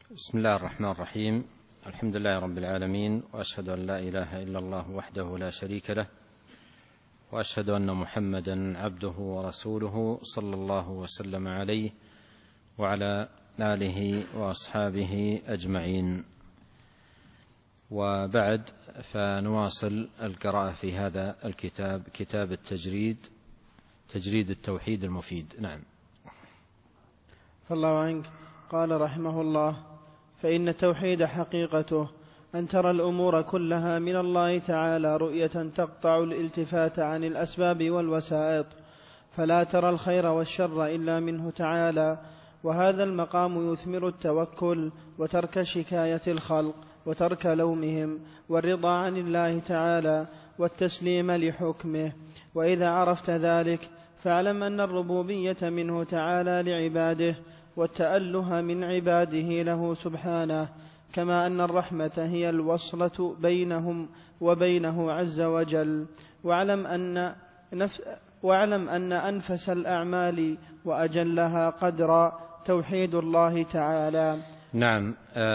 بسم الله الرحمن الرحيم. الحمد لله رب العالمين، وأشهد أن لا إله إلا الله وحده لا شريك له، وأشهد أن محمدا عبده ورسوله صلى الله وسلم عليه وعلى آله وأصحابه أجمعين. وبعد، فنواصل القراءة في هذا الكتاب، كتاب تجريد التوحيد المفيد. نعم. فالله عنك. قال رحمه الله: فإن التوحيد حقيقته أن ترى الأمور كلها من الله تعالى رؤية تقطع الالتفات عن الأسباب والوسائط، فلا ترى الخير والشر إلا منه تعالى. وهذا المقام يثمر التوكل وترك شكاية الخلق وترك لومهم والرضا عن الله تعالى والتسليم لحكمه. وإذا عرفت ذلك فاعلم أن الربوبية منه تعالى لعباده، والتأله من عباده له سبحانه، كما أن الرحمة هي الوصلة بينهم وبينه عز وجل. واعلم أن أنفس الأعمال وأجلها قدرا توحيد الله تعالى. نعم.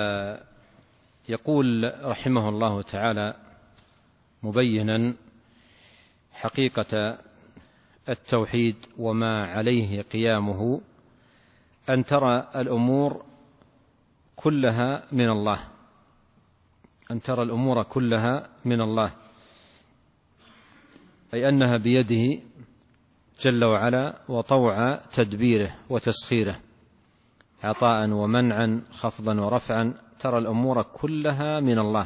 يقول رحمه الله تعالى مبينا حقيقة التوحيد وما عليه قيامه: أن ترى الأمور كلها من الله، أن ترى الأمور كلها من الله، أي أنها بيده جل وعلا وطوع تدبيره وتسخيره، عطاء ومنعا، خفضا ورفعا. ترى الأمور كلها من الله،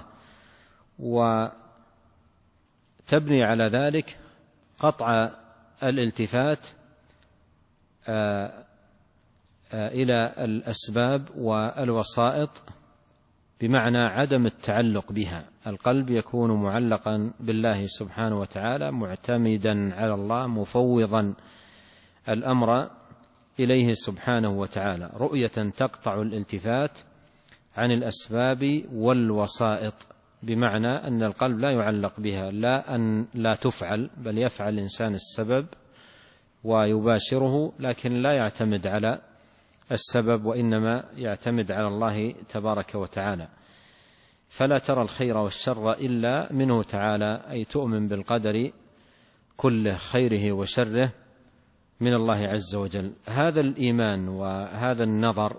وتبني على ذلك قطع الالتفات إلى الأسباب والوسائط، بمعنى عدم التعلق بها. القلب يكون معلقا بالله سبحانه وتعالى، معتمدا على الله، مفوضا الأمر إليه سبحانه وتعالى، رؤية تقطع الالتفات عن الأسباب والوسائط، بمعنى أن القلب لا يعلق بها، لا أن لا تفعل، بل يفعل الإنسان السبب ويباشره، لكن لا يعتمد على السبب، وإنما يعتمد على الله تبارك وتعالى. فلا ترى الخير والشر إلا منه تعالى، أي تؤمن بالقدر كله، خيره وشره، من الله عز وجل. هذا الإيمان وهذا النظر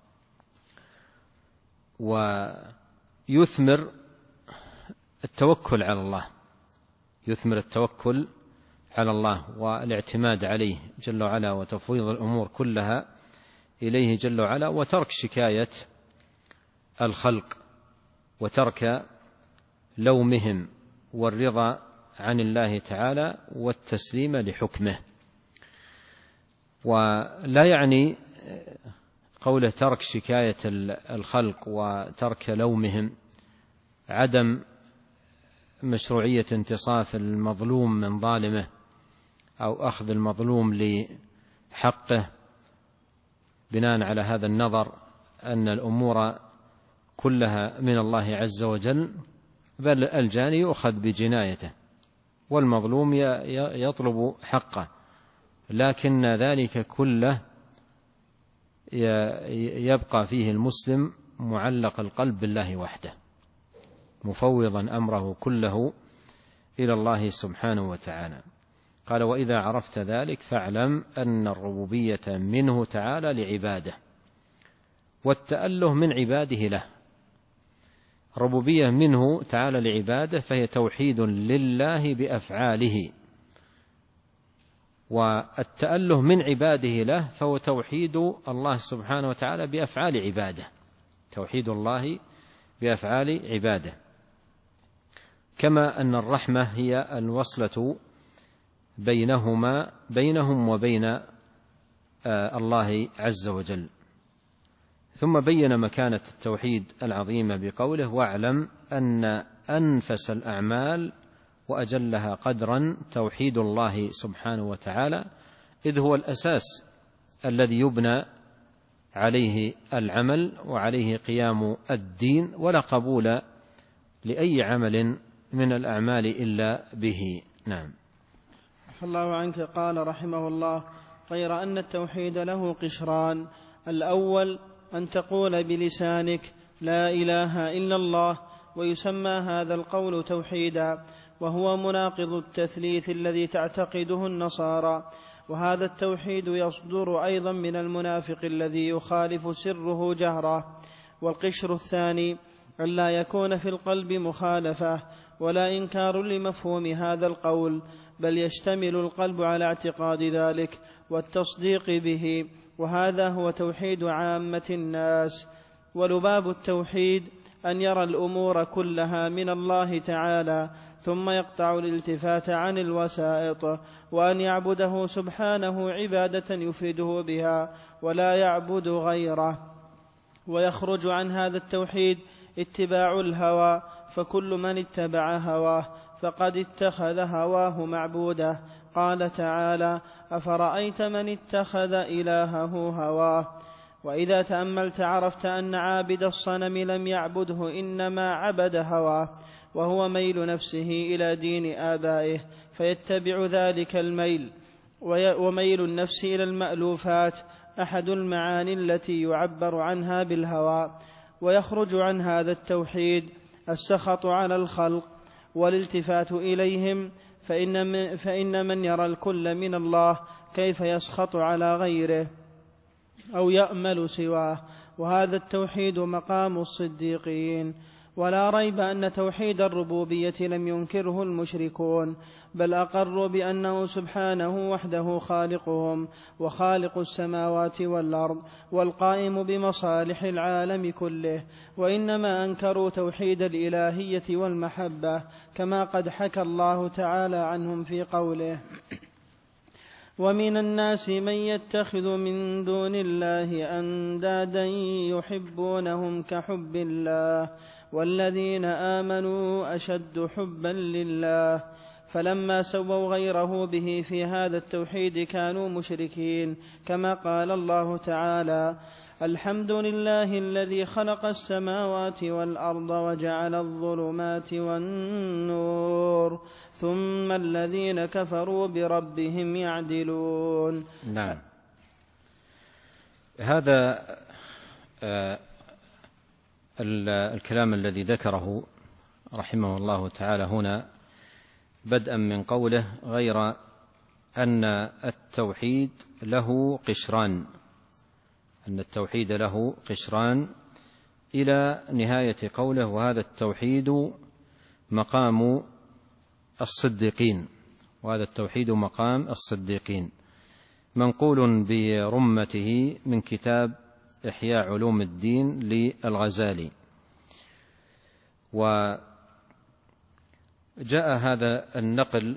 ويثمر التوكل على الله، يثمر التوكل على الله والاعتماد عليه جل وعلا، وتفويض الأمور كلها إليه جل وعلا، وترك شكاية الخلق، وترك لومهم، والرضا عن الله تعالى والتسليم لحكمه. ولا يعني قوله ترك شكاية الخلق وترك لومهم عدم مشروعية انتصاف المظلوم من ظالمه، أو أخذ المظلوم لحقه بناء على هذا النظر أن الأمور كلها من الله عز وجل، بل الجاني يؤخذ بجنايته والمظلوم يطلب حقه، لكن ذلك كله يبقى فيه المسلم معلق القلب بالله وحده، مفوضا أمره كله إلى الله سبحانه وتعالى. قال: وإذا عرفت ذلك فاعلم أن الربوبية منه تعالى لعباده، والتأله من عباده له. الربوبية منه تعالى لعباده، فهي توحيد لله بأفعاله، والتأله من عباده له فهو توحيد الله سبحانه وتعالى بأفعال عباده، توحيد الله بأفعال عباده. كما أن الرحمة هي الوصلة بينهم وبين الله عز وجل. ثم بين مكانة التوحيد العظيمة بقوله: واعلم أن أنفس الأعمال وأجلها قدرا توحيد الله سبحانه وتعالى، إذ هو الأساس الذي يبنى عليه العمل وعليه قيام الدين، ولا قبول لأي عمل من الأعمال إلا به. نعم. الله عنك. قال رحمه الله: غير أن التوحيد له قشران: الأول أن تقول بلسانك لا إله إلا الله، ويسمى هذا القول توحيدا، وهو مناقض التثليث الذي تعتقده النصارى. وهذا التوحيد يصدر أيضا من المنافق الذي يخالف سره جهرا. والقشر الثاني أن لا يكون في القلب مخالفة ولا إنكار لمفهوم هذا القول، بل يشتمل القلب على اعتقاد ذلك والتصديق به، وهذا هو توحيد عامة الناس. ولباب التوحيد أن يرى الأمور كلها من الله تعالى، ثم يقطع الالتفات عن الوسائط، وأن يعبده سبحانه عبادة يفرده بها ولا يعبد غيره. ويخرج عن هذا التوحيد اتباع الهوى، فكل من اتبع هواه فقد اتخذ هواه معبوده. قال تعالى: أفرأيت من اتخذ إلهه هواه. وإذا تأملت عرفت أن عابد الصنم لم يعبده، إنما عبد هواه، وهو ميل نفسه إلى دين آبائه، فيتبع ذلك الميل. وميل النفس إلى المألوفات أحد المعاني التي يعبر عنها بالهوى. ويخرج عن هذا التوحيد السخط على الخلق والالتفات إليهم، فإن من يرى الكل من الله كيف يسخط على غيره أو يأمل سواه، وهذا التوحيد مقام الصديقين. ولا ريب أن توحيد الربوبية لم ينكره المشركون، بل أقروا بأنه سبحانه وحده خالقهم وخالق السماوات والأرض والقائم بمصالح العالم كله، وإنما أنكروا توحيد الإلهية والمحبة، كما قد حكى الله تعالى عنهم في قوله: ومن الناس من يتخذ من دون الله أندادا يحبونهم كحب الله والذين آمنوا أشد حبا لله. فلما سووا غيره به في هذا التوحيد كانوا مشركين، كما قال الله تعالى: الحمد لله الذي خلق السماوات والأرض وجعل الظلمات والنور ثم الذين كفروا بربهم يعدلون. نعم. هذا الكلام الذي ذكره رحمه الله تعالى هنا بدءا من قوله: غير أن التوحيد له قشران، أن التوحيد له قشران، إلى نهاية قوله: وهذا التوحيد مقام الصديقين، وهذا التوحيد مقام الصديقين، منقول برمته من كتاب إحياء علوم الدين للغزالي. وجاء هذا النقل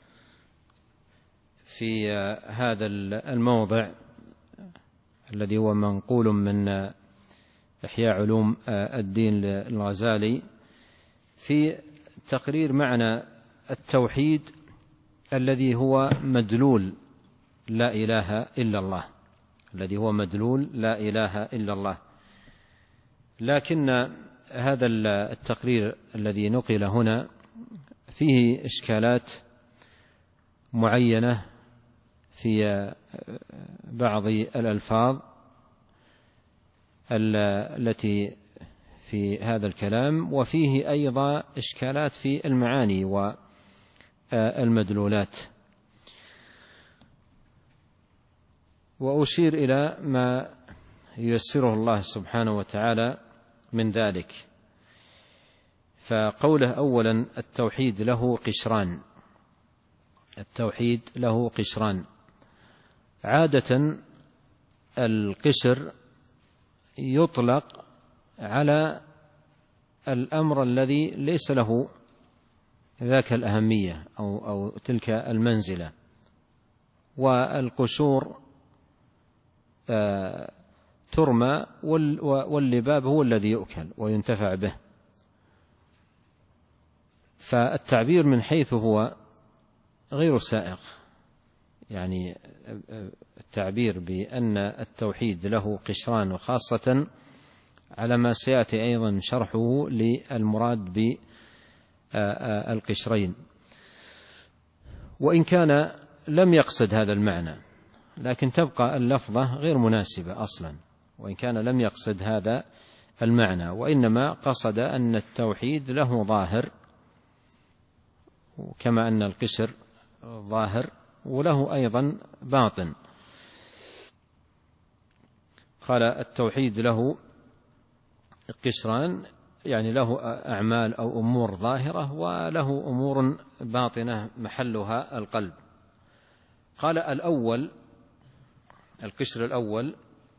في هذا الموضع الذي هو منقول من إحياء علوم الدين للغزالي في تقرير معنى التوحيد الذي هو مدلول لا إله إلا الله، الذي هو مدلول لا إله إلا الله. لكن هذا التقرير الذي نقل هنا فيه إشكالات معينة في بعض الألفاظ التي في هذا الكلام، وفيه أيضا إشكالات في المعاني والمدلولات. وأشير إلى ما ييسره الله سبحانه وتعالى من ذلك. فقوله أولا: التوحيد له قشران. التوحيد له قشران. عادة القشر يطلق على الأمر الذي ليس له ذاك الأهمية أو تلك المنزلة، والقشور ترمى واللباب هو الذي يؤكل وينتفع به. فالتعبير من حيث هو غير سائغ، يعني التعبير بأن التوحيد له قشران، وخاصة على ما سيأتي أيضا شرحه للمراد بالقشرين، وإن كان لم يقصد هذا المعنى، لكن تبقى اللفظة غير مناسبة أصلا، وإن كان لم يقصد هذا المعنى، وإنما قصد أن التوحيد له ظاهر كما أن القشر ظاهر، وله أيضا باطن. قال التوحيد له قشران، يعني له أعمال أو أمور ظاهرة، وله أمور باطنة محلها القلب. قال الأول، القشر الأول،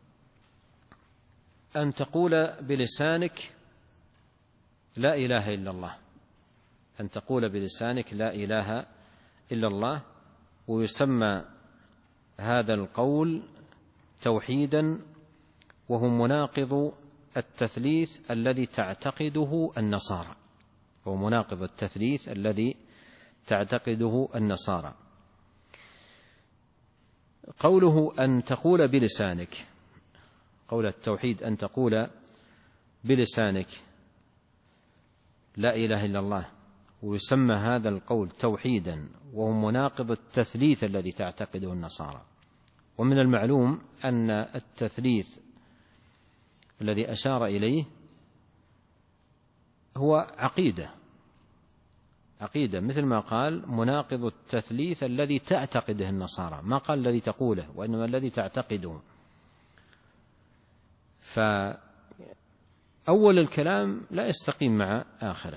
أن تقول بلسانك لا إله إلا الله، أن تقول بلسانك لا إله إلا الله، ويسمى هذا القول توحيدا، وهو مناقض التثليث الذي تعتقده النصارى، وهو مناقض التثليث الذي تعتقده النصارى. قوله أن تقول بلسانك، قول التوحيد أن تقول بلسانك لا إله إلا الله، ويسمى هذا القول توحيدا، وهو مناقض التثليث الذي تعتقده النصارى. ومن المعلوم أن التثليث الذي أشار إليه هو عقيدة، مثل ما قال مناقض التثليث الذي تعتقده النصارى، ما قال الذي تقوله، وإنما الذي تعتقده. فأول الكلام لا يستقيم مع آخره،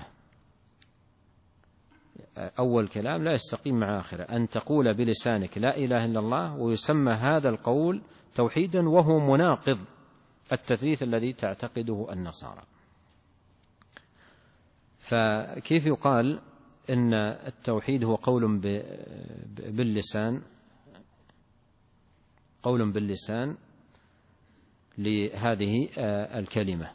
أول كلام لا يستقيم مع آخره، أن تقول بلسانك لا إله إلا الله، ويسمى هذا القول توحيدا، وهو مناقض التثليث الذي تعتقده النصارى. فكيف يقال إن التوحيد هو قول باللسان لهذه الكلمة،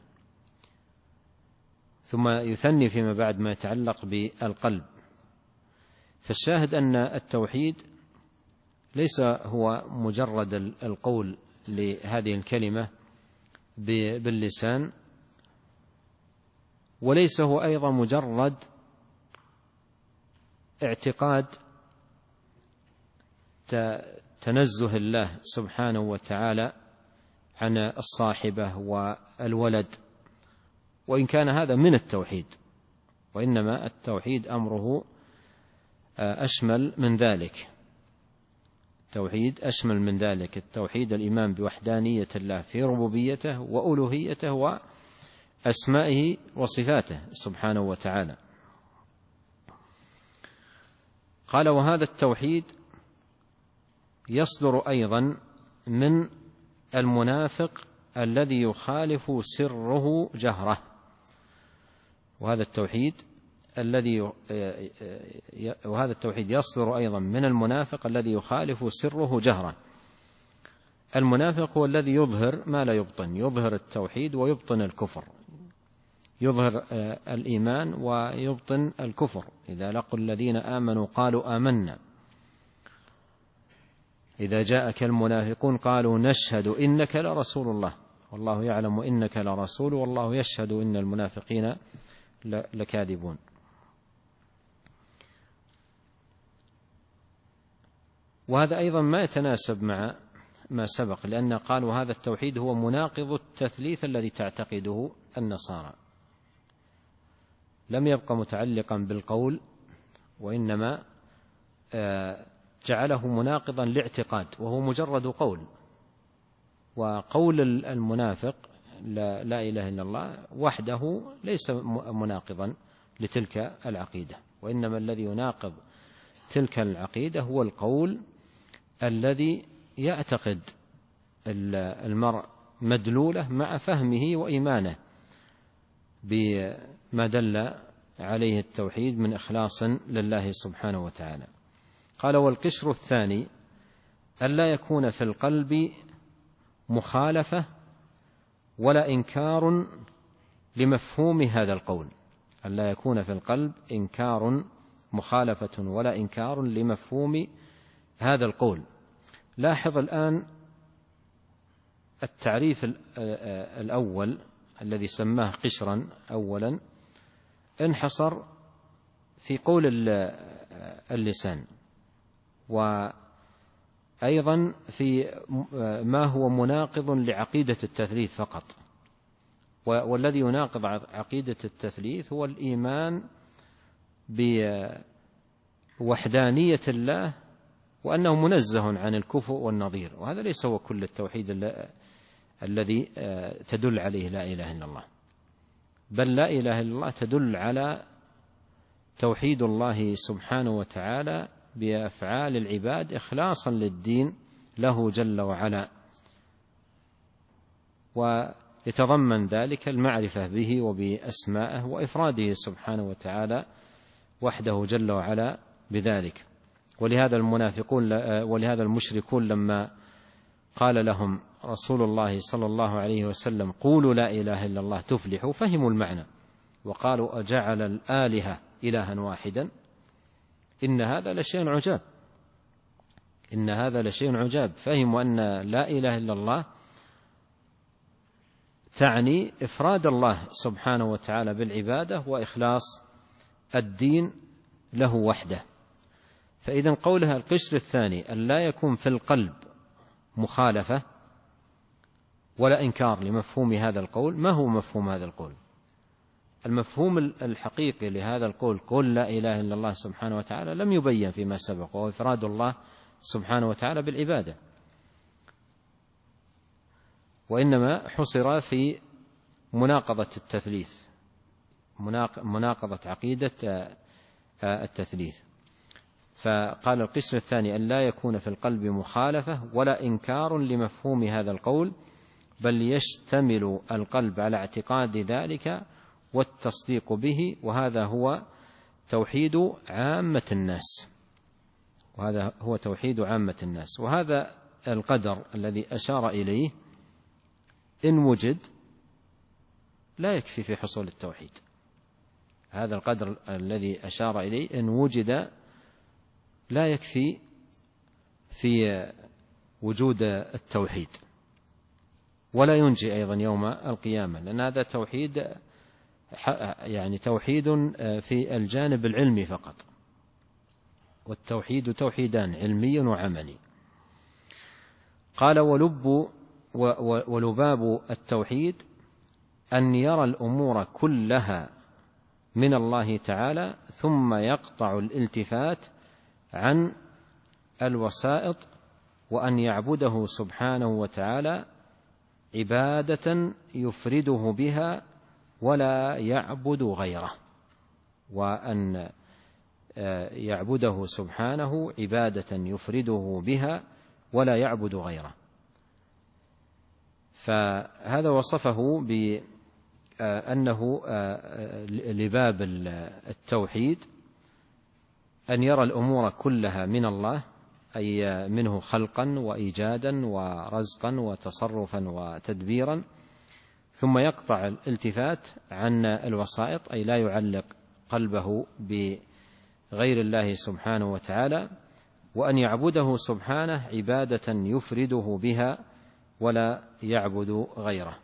ثم يثني فيما بعد ما يتعلق بالقلب. فالشاهد أن التوحيد ليس هو مجرد القول لهذه الكلمة باللسان، وليس هو أيضا مجرد اعتقاد تنزه الله سبحانه وتعالى عن الصاحبة والولد، وإن كان هذا من التوحيد، وإنما التوحيد أمره أشمل من ذلك. التوحيد أشمل من ذلك، التوحيد الإيمان بوحدانية الله في ربوبيته وألوهيته وأسمائه وصفاته سبحانه وتعالى. قال وهذا التوحيد يصدر أيضا من المنافق الذي يخالف سره جهره، وهذا التوحيد يصدر أيضا من المنافق الذي يخالف سره جهره. المنافق هو الذي يظهر ما لا يبطن، يظهر التوحيد ويبطن الكفر، يظهر الإيمان ويبطن الكفر. إذا لقوا الذين آمنوا قالوا آمنا، إذا جاءك المنافقون قالوا نشهد إنك لرسول الله والله يعلم إنك لرسول والله يشهد إن المنافقين لكاذبون. وهذا أيضا ما يتناسب مع ما سبق، لأن قالوا هذا التوحيد هو مناقض التثليث الذي تعتقده النصارى، لم يبقى متعلقا بالقول، وإنما جعله مناقضا لاعتقاد، وهو مجرد قول. وقول المنافق لا إله إلا الله وحده ليس مناقضا لتلك العقيدة، وإنما الذي يناقض تلك العقيدة هو القول الذي يعتقد المرء مدلوله مع فهمه وإيمانه بما دل عليه التوحيد من إخلاص لله سبحانه وتعالى. قال والقشر الثاني ألا يكون في القلب مخالفة ولا إنكار لمفهوم هذا القول، ألا يكون في القلب إنكار مخالفة ولا إنكار لمفهوم هذا القول. لاحظ الآن التعريف الأول الذي سماه قشرا أولا انحصر في قول اللسان، أيضا في ما هو مناقض لعقيدة التثليث فقط، والذي يناقض عقيدة التثليث هو الإيمان بوحدانية الله وأنه منزه عن الكفؤ والنظير، وهذا ليس هو كل التوحيد الذي تدل عليه لا إله إلا الله، بل لا إله إلا الله تدل على توحيد الله سبحانه وتعالى بأفعال العباد إخلاصا للدين له جل وعلا، ويتضمن ذلك المعرفة به وبأسمائه وإفراده سبحانه وتعالى وحده جل وعلا بذلك. ولهذا المشركون لما قال لهم رسول الله صلى الله عليه وسلم قولوا لا إله إلا الله تفلحوا، فهموا المعنى وقالوا أجعل الآلهة إلها واحدا إن هذا لشيء عجاب، إن هذا لشيء عجاب. فهموا أن لا إله إلا الله تعني إفراد الله سبحانه وتعالى بالعبادة وإخلاص الدين له وحده. فإذا قولها القشر الثاني أن لا يكون في القلب مخالفة ولا إنكار لمفهوم هذا القول، ما هو مفهوم هذا القول؟ المفهوم الحقيقي لهذا القول قل لا إله إلا الله سبحانه وتعالى لم يبين فيما سبق، وهو إفراد الله سبحانه وتعالى بالعبادة، وإنما حصر في مناقضة التثليث، مناقضة عقيدة التثليث. فقال القسم الثاني أن لا يكون في القلب مخالفة ولا إنكار لمفهوم هذا القول، بل يشتمل القلب على اعتقاد ذلك والتصديق به، وهذا هو توحيد عامة الناس، وهذا هو توحيد عامة الناس. وهذا القدر الذي أشار إليه إن وجد لا يكفي في حصول التوحيد، هذا القدر الذي أشار إليه إن وجد لا يكفي في وجود التوحيد، ولا ينجي أيضا يوم القيامة، لأن هذا توحيد يعني توحيد في الجانب العلمي فقط، والتوحيد توحيدان علمي وعملي. قال ولباب التوحيد أن يرى الأمور كلها من الله تعالى ثم يقطع الالتفات عن الوسائط، وأن يعبده سبحانه وتعالى عبادة يفرده بها ولا يعبد غيره، وأن يعبده سبحانه عبادة يفرده بها ولا يعبد غيره. فهذا وصفه بأنه لباب التوحيد أن يرى الأمور كلها من الله، أي منه خلقا وإيجادا ورزقا وتصرفا وتدبيرا، ثم يقطع الالتفات عن الوسائط، أي لا يعلق قلبه بغير الله سبحانه وتعالى، وأن يعبده سبحانه عبادة يفرده بها ولا يعبد غيره.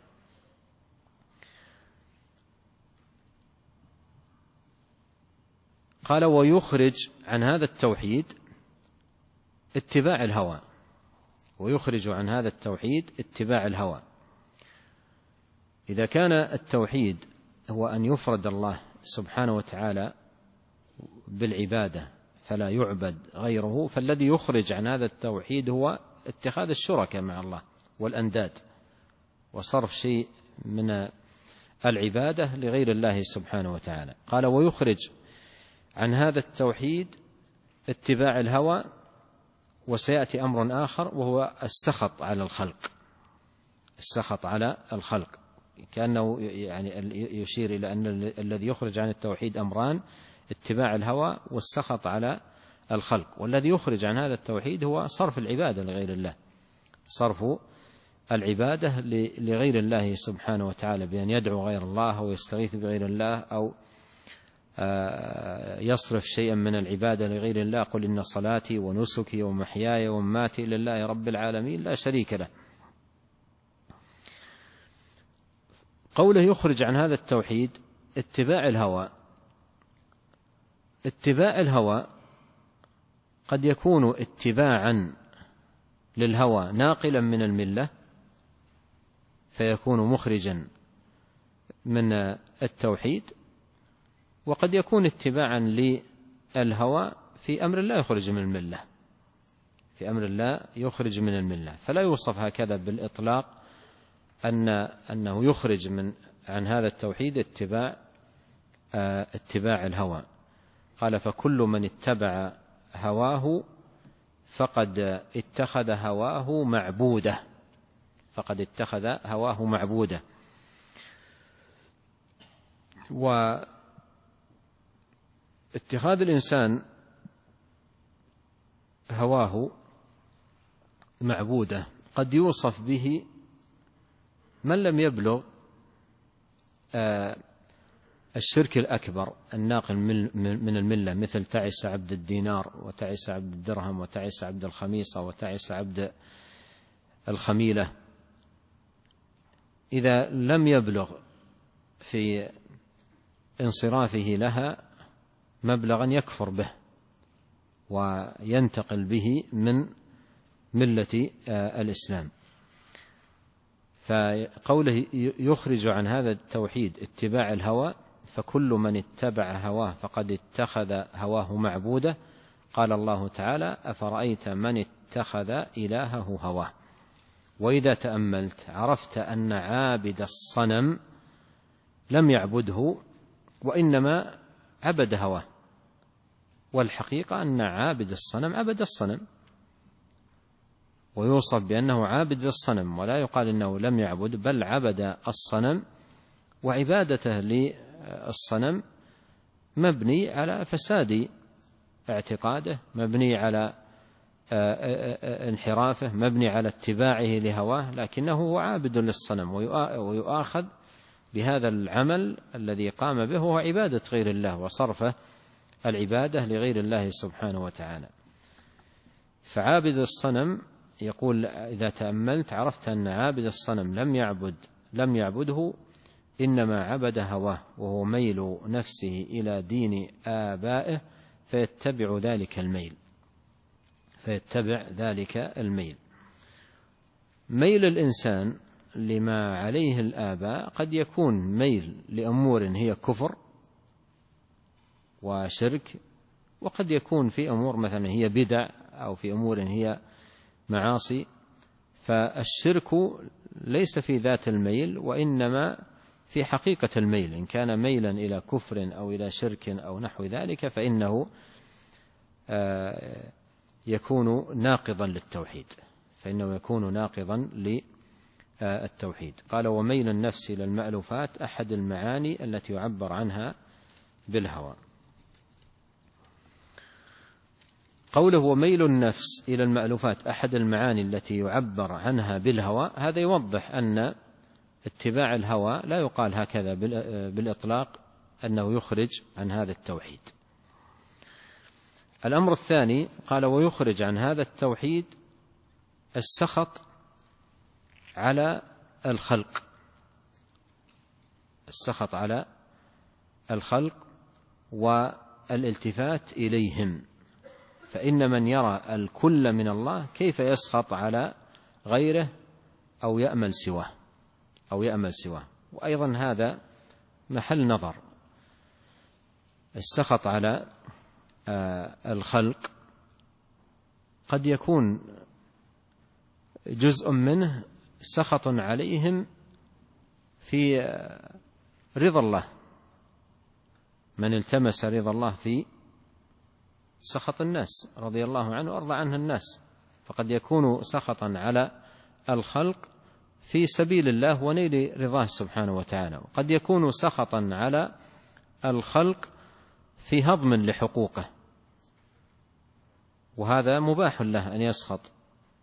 قال ويخرج عن هذا التوحيد اتباع الهوى، ويخرج عن هذا التوحيد اتباع الهوى. إذا كان التوحيد هو أن يفرد الله سبحانه وتعالى بالعبادة فلا يعبد غيره، فالذي يخرج عن هذا التوحيد هو اتخاذ الشركاء مع الله والأنداد، وصرف شيء من العبادة لغير الله سبحانه وتعالى. قال ويخرج عن هذا التوحيد اتباع الهوى. وسيأتي أمر آخر وهو السخط على الخلق، السخط على الخلق، كأنه يعني يشير إلى أن الذي يخرج عن التوحيد أمران: اتباع الهوى والسخط على الخلق. والذي يخرج عن هذا التوحيد هو صرف العبادة لغير الله، صرف العبادة لغير الله سبحانه وتعالى، بأن يدعو غير الله أو يستغيث بغير الله أو يصرف شيئا من العبادة لغير الله. قل إن صلاتي ونسكي ومحياي ومماتي لله رب العالمين لا شريك له. قوله يخرج عن هذا التوحيد اتباع الهوى. اتباع الهوى قد يكون اتباعا للهوى ناقلا من الملة فيكون مخرجا من التوحيد، وقد يكون اتباعا للهوى في أمر لا يخرج من الملة، في أمر لا يخرج من الملة. فلا يوصف هكذا بالإطلاق أنه يخرج عن هذا التوحيد اتباع الهوى. قال فكل من اتبع هواه فقد اتخذ هواه معبوده، فقد اتخذ هواه معبوده. واتخاذ الإنسان هواه معبوده قد يوصف به من لم يبلغ الشرك الأكبر الناقل من الملة، مثل تعس عبد الدينار، وتعس عبد الدرهم، وتعس عبد الخميصة، وتعس عبد الخميلة. إذا لم يبلغ في انصرافه لها مبلغا يكفر به وينتقل به من ملة الإسلام. فقوله يخرج عن هذا التوحيد اتباع الهوى، فكل من اتبع هواه فقد اتخذ هواه معبوده. قال الله تعالى أفرأيت من اتخذ إلهه هواه. وإذا تأملت عرفت أن عابد الصنم لم يعبده وإنما عبد هواه، والحقيقة أن عابد الصنم عبد الصنم، ويوصف بأنه عابد للصنم، ولا يقال إنه لم يعبد، بل عبد الصنم. وعبادته للصنم مبني على فساد اعتقاده، مبني على انحرافه، مبني على اتباعه لهواه، لكنه هو عابد للصنم، ويؤاخذ بهذا العمل الذي قام به هو عبادة غير الله وصرف العبادة لغير الله سبحانه وتعالى. فعابد الصنم يقول إذا تأملت عرفت أن عابد الصنم لم يعبده، إنما عبد هواه، وهو ميل نفسه إلى دين آبائه فيتبع ذلك الميل. ميل الإنسان لما عليه الآباء قد يكون ميل لأمور هي كفر وشرك، وقد يكون في أمور مثلا هي بدع، أو في أمور هي معاصي. فالشرك ليس في ذات الميل، وإنما في حقيقة الميل. إن كان ميلا إلى كفر أو إلى شرك أو نحو ذلك فإنه يكون ناقضا للتوحيد. قال وميل النفس إلى المألوفات أحد المعاني التي يعبر عنها بالهوى. قوله وميل النفس إلى المألوفات أحد المعاني التي يعبر عنها بالهوى، هذا يوضح أن اتباع الهوى لا يقال هكذا بالإطلاق أنه يخرج عن هذا التوحيد. الأمر الثاني قال ويخرج عن هذا التوحيد السخط على الخلق والالتفات إليهم. فإن من يرى الكل من الله كيف يسخط على غيره أو يأمل سواه. وأيضا هذا محل نظر. السخط على الخلق قد يكون جزء منه سخط عليهم في رضا الله، من التمس رضا الله في سخط الناس رضي الله عنه وأرضى عنه الناس. فقد يكون سخطا على الخلق في سبيل الله ونيل رضاه سبحانه وتعالى، وقد يكون سخطا على الخلق في هضم لحقوقه، وهذا مباح له أن يسخط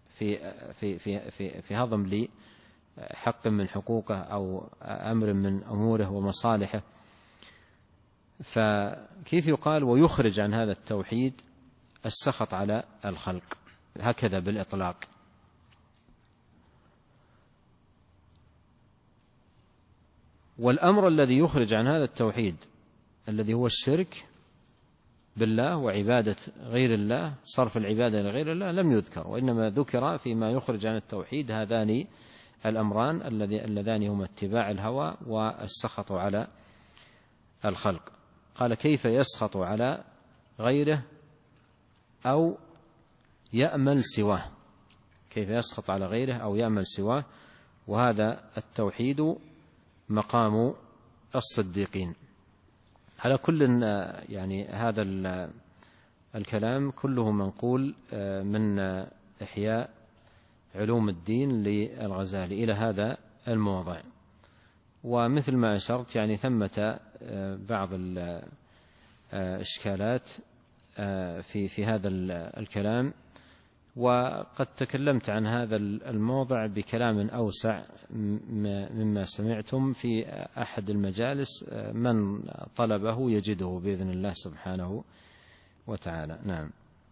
في هضم لحق من حقوقه أو أمر من أموره ومصالحه. فكيف يقال ويخرج عن هذا التوحيد السخط على الخلق هكذا بالإطلاق؟ والأمر الذي يخرج عن هذا التوحيد الذي هو الشرك بالله وعبادة غير الله، صرف العبادة لغير الله لم يذكر، وإنما ذكر فيما يخرج عن التوحيد هذان الأمران اللذان هما اتباع الهوى والسخط على الخلق. قال كيف يسخط على غيره أو يأمل سواه، كيف يسخط على غيره أو يأمل سواه، وهذا التوحيد مقام الصديقين. على كل يعني هذا الكلام كله منقول من إحياء علوم الدين للغزالي إلى هذا الموضع. ومثل ما أشرت يعني ثمة بعض الإشكالات في هذا الكلام، وقد تكلمت عن هذا الموضع بكلام أوسع مما سمعتم في أحد المجالس، من طلبه يجده بإذن الله سبحانه وتعالى. نعم.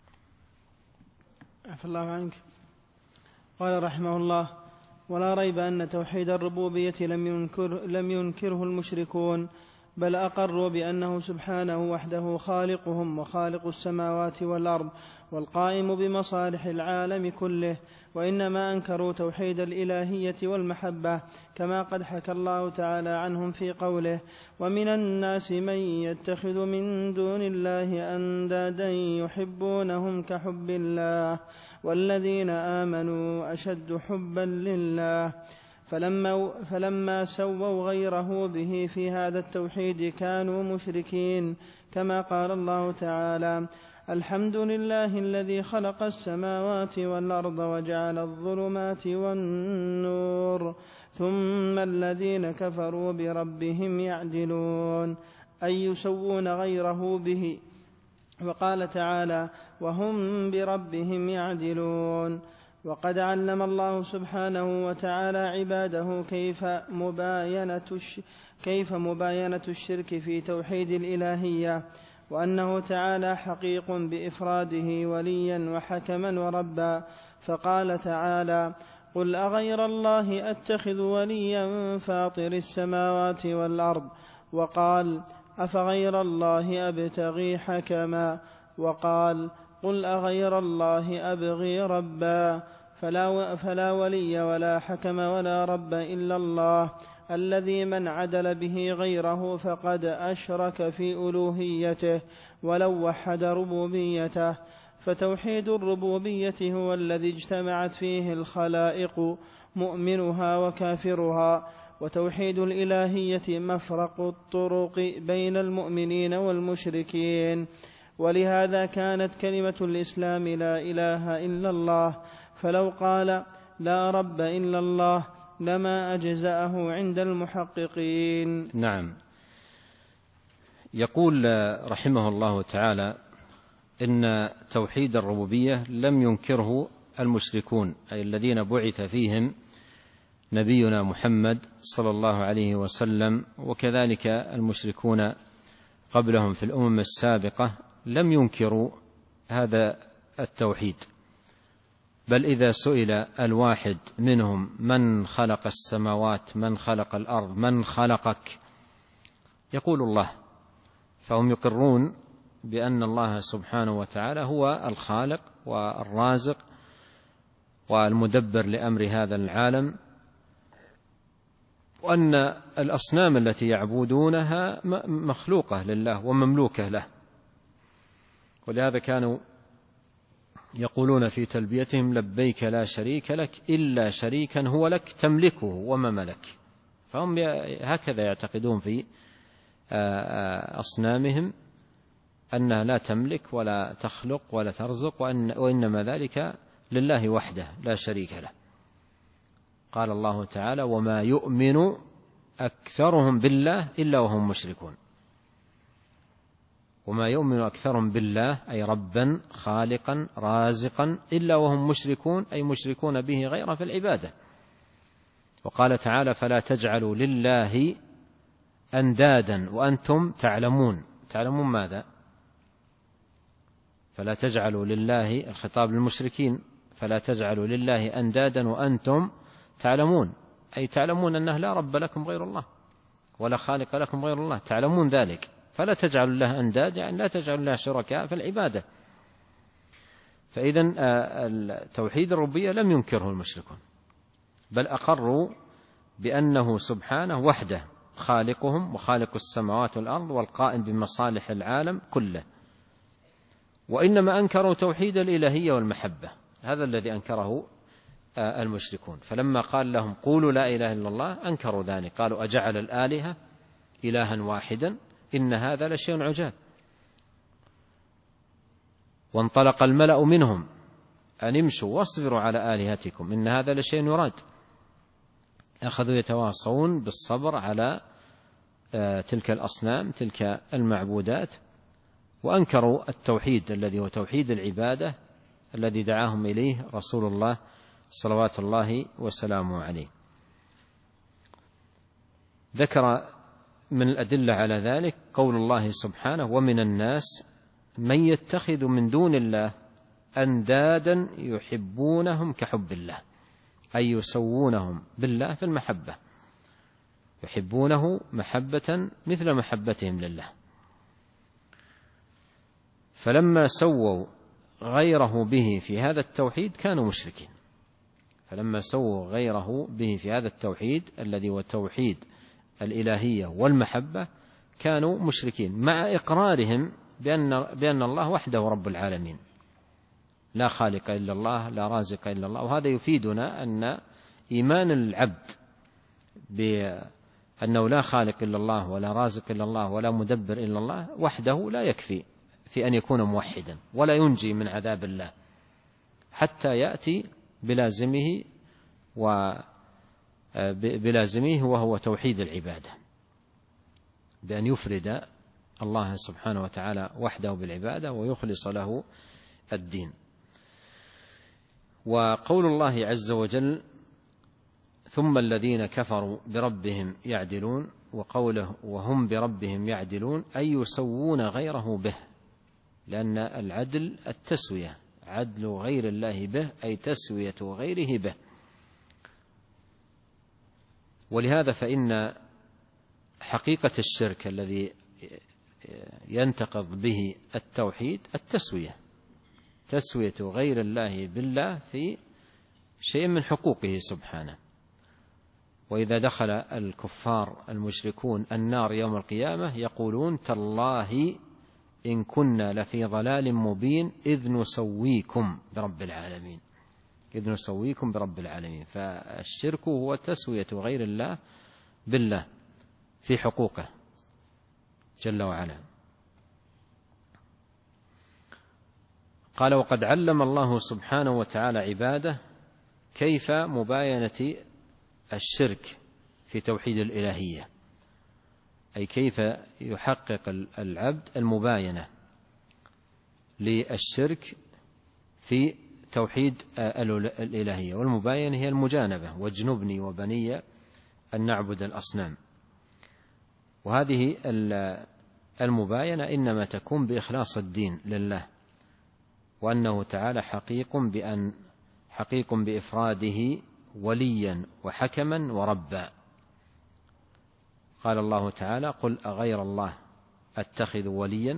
عفى الله عنك. قال رحمه الله: ولا ريب أن توحيد الربوبية لم ينكره المشركون، بل أقروا بأنه سبحانه وحده خالقهم وخالق السماوات والأرض والقائم بمصالح العالم كله، وإنما أنكروا توحيد الإلهية والمحبة، كما قد حكى الله تعالى عنهم في قوله: ومن الناس من يتخذ من دون الله أندادا يحبونهم كحب الله والذين آمنوا أشد حبا لله. فلما سووا غيره به في هذا التوحيد كانوا مشركين، كما قال الله تعالى: الحمد لله الذي خلق السماوات والأرض وجعل الظلمات والنور ثم الذين كفروا بربهم يعدلون، أي يسوون غيره به. وقال تعالى: وهم بربهم يعدلون. وقد علم الله سبحانه وتعالى عباده كيف مباينة الشرك في توحيد الإلهية، وأنه تعالى حقيق بإفراده وليا وحكما وربا. فقال تعالى: قل أغير الله أتخذ وليا فاطر السماوات والأرض. وقال: أفغير الله أبتغي حكما. وقال: قل أغير الله أبغي ربا. فلا ولي ولا حكم ولا رب إلا الله، الذي من عدل به غيره فقد أشرك في ألوهيته ولو وحد ربوبيته. فتوحيد الربوبية هو الذي اجتمعت فيه الخلائق مؤمنها وكافرها، وتوحيد الإلهية مفرق الطرق بين المؤمنين والمشركين. ولهذا كانت كلمة الإسلام لا إله إلا الله، فلو قال لا رب إلا الله لما أجزأه عند المحققين. نعم. يقول رحمه الله تعالى: إن توحيد الربوبية لم ينكره المشركون، أي الذين بعث فيهم نبينا محمد صلى الله عليه وسلم، وكذلك المشركون قبلهم في الأمم السابقة لم ينكروا هذا التوحيد، بل إذا سئل الواحد منهم: من خلق السماوات، من خلق الأرض، من خلقك؟ يقول الله. فهم يقرون بأن الله سبحانه وتعالى هو الخالق والرازق والمدبر لأمر هذا العالم، وأن الأصنام التي يعبدونها مخلوقة لله ومملوكة له. ولهذا كانوا يقولون في تلبيتهم: لبيك لا شريك لك إلا شريكا هو لك تملكه وما ملك. فهم هكذا يعتقدون في أصنامهم، أنها لا تملك ولا تخلق ولا ترزق، وإنما ذلك لله وحده لا شريك له. قال الله تعالى: وما يؤمن أكثرهم بالله إلا وهم مشركون. وما يؤمن أكثرهم بالله أي ربا خالقا رازقا إلا وهم مشركون، أي مشركون به غيره في العبادة. وقال تعالى: فلا تجعلوا لله أندادا وأنتم تعلمون. تعلمون ماذا؟ فلا تجعلوا لله، الخطاب للمشركين، فلا تجعلوا لله أندادا وأنتم تعلمون، أي تعلمون أنه لا رب لكم غير الله ولا خالق لكم غير الله، تعلمون ذلك فلا تجعل الله أنداد، يعني لا تجعل الله شركاء في العبادة. فإذن توحيد الربوبية لم ينكره المشركون، بل أقروا بأنه سبحانه وحده خالقهم وخالق السماوات والأرض والقائم بمصالح العالم كله، وإنما أنكروا توحيد الإلهية والمحبة، هذا الذي أنكره المشركون. فلما قال لهم قولوا لا إله إلا الله أنكروا ذلك، قالوا أجعل الآلهة إلها واحدا إن هذا لشيء عجاب. وانطلق الملأ منهم أن امشوا واصبروا على آلهتكم إن هذا لشيء يراد. أخذوا يتواصون بالصبر على تلك الأصنام، تلك المعبودات، وأنكروا التوحيد الذي هو توحيد العبادة الذي دعاهم إليه رسول الله صلوات الله وسلامه عليه. ذكر من الأدلة على ذلك قول الله سبحانه ومن الناس من يتخذ من دون الله أندادا يحبونهم كحب الله، أي يسوونهم بالله في المحبة، يحبونه محبة مثل محبتهم لله. فلما سووا غيره به في هذا التوحيد كانوا مشركين، فلما سووا غيره به في هذا التوحيد الذي هو توحيد الإلهية والمحبة كانوا مشركين، مع إقرارهم بأن الله وحده رب العالمين، لا خالق إلا الله لا رازق إلا الله. وهذا يفيدنا أن إيمان العبد بأنه لا خالق إلا الله ولا رازق إلا الله ولا مدبر إلا الله وحده لا يكفي في أن يكون موحدا، ولا ينجي من عذاب الله حتى يأتي بلازمه وهو توحيد العبادة، بأن يفرد الله سبحانه وتعالى وحده بالعبادة ويخلص له الدين. وقول الله عز وجل ثم الذين كفروا بربهم يعدلون، وقوله وهم بربهم يعدلون أي يسوون غيره به، لأن العدل التسوية، عدل غير الله به أي تسوية غيره به. ولهذا فإن حقيقة الشرك الذي ينتقض به التوحيد التسوية، تسوية غير الله بالله في شيء من حقوقه سبحانه. وإذا دخل الكفار المشركون النار يوم القيامة يقولون تالله إن كنا لفي ضلال مبين إذ نسويكم برب العالمين، إذ نسويكم برب العالمين. فالشرك هو تسوية غير الله بالله في حقوقه جل وعلا. قال وقد علم الله سبحانه وتعالى عباده كيف مباينة الشرك في توحيد الإلهية، أي كيف يحقق العبد المباينة للشرك في توحيد الإلهية. والمباينة هي المجانبة، واجنبني وبني أن نعبد الأصنام. وهذه المباينة إنما تكون بإخلاص الدين لله، وأنه تعالى حقيق بإفراده وليا وحكما وربا. قال الله تعالى قل أغير الله أتخذ وليا،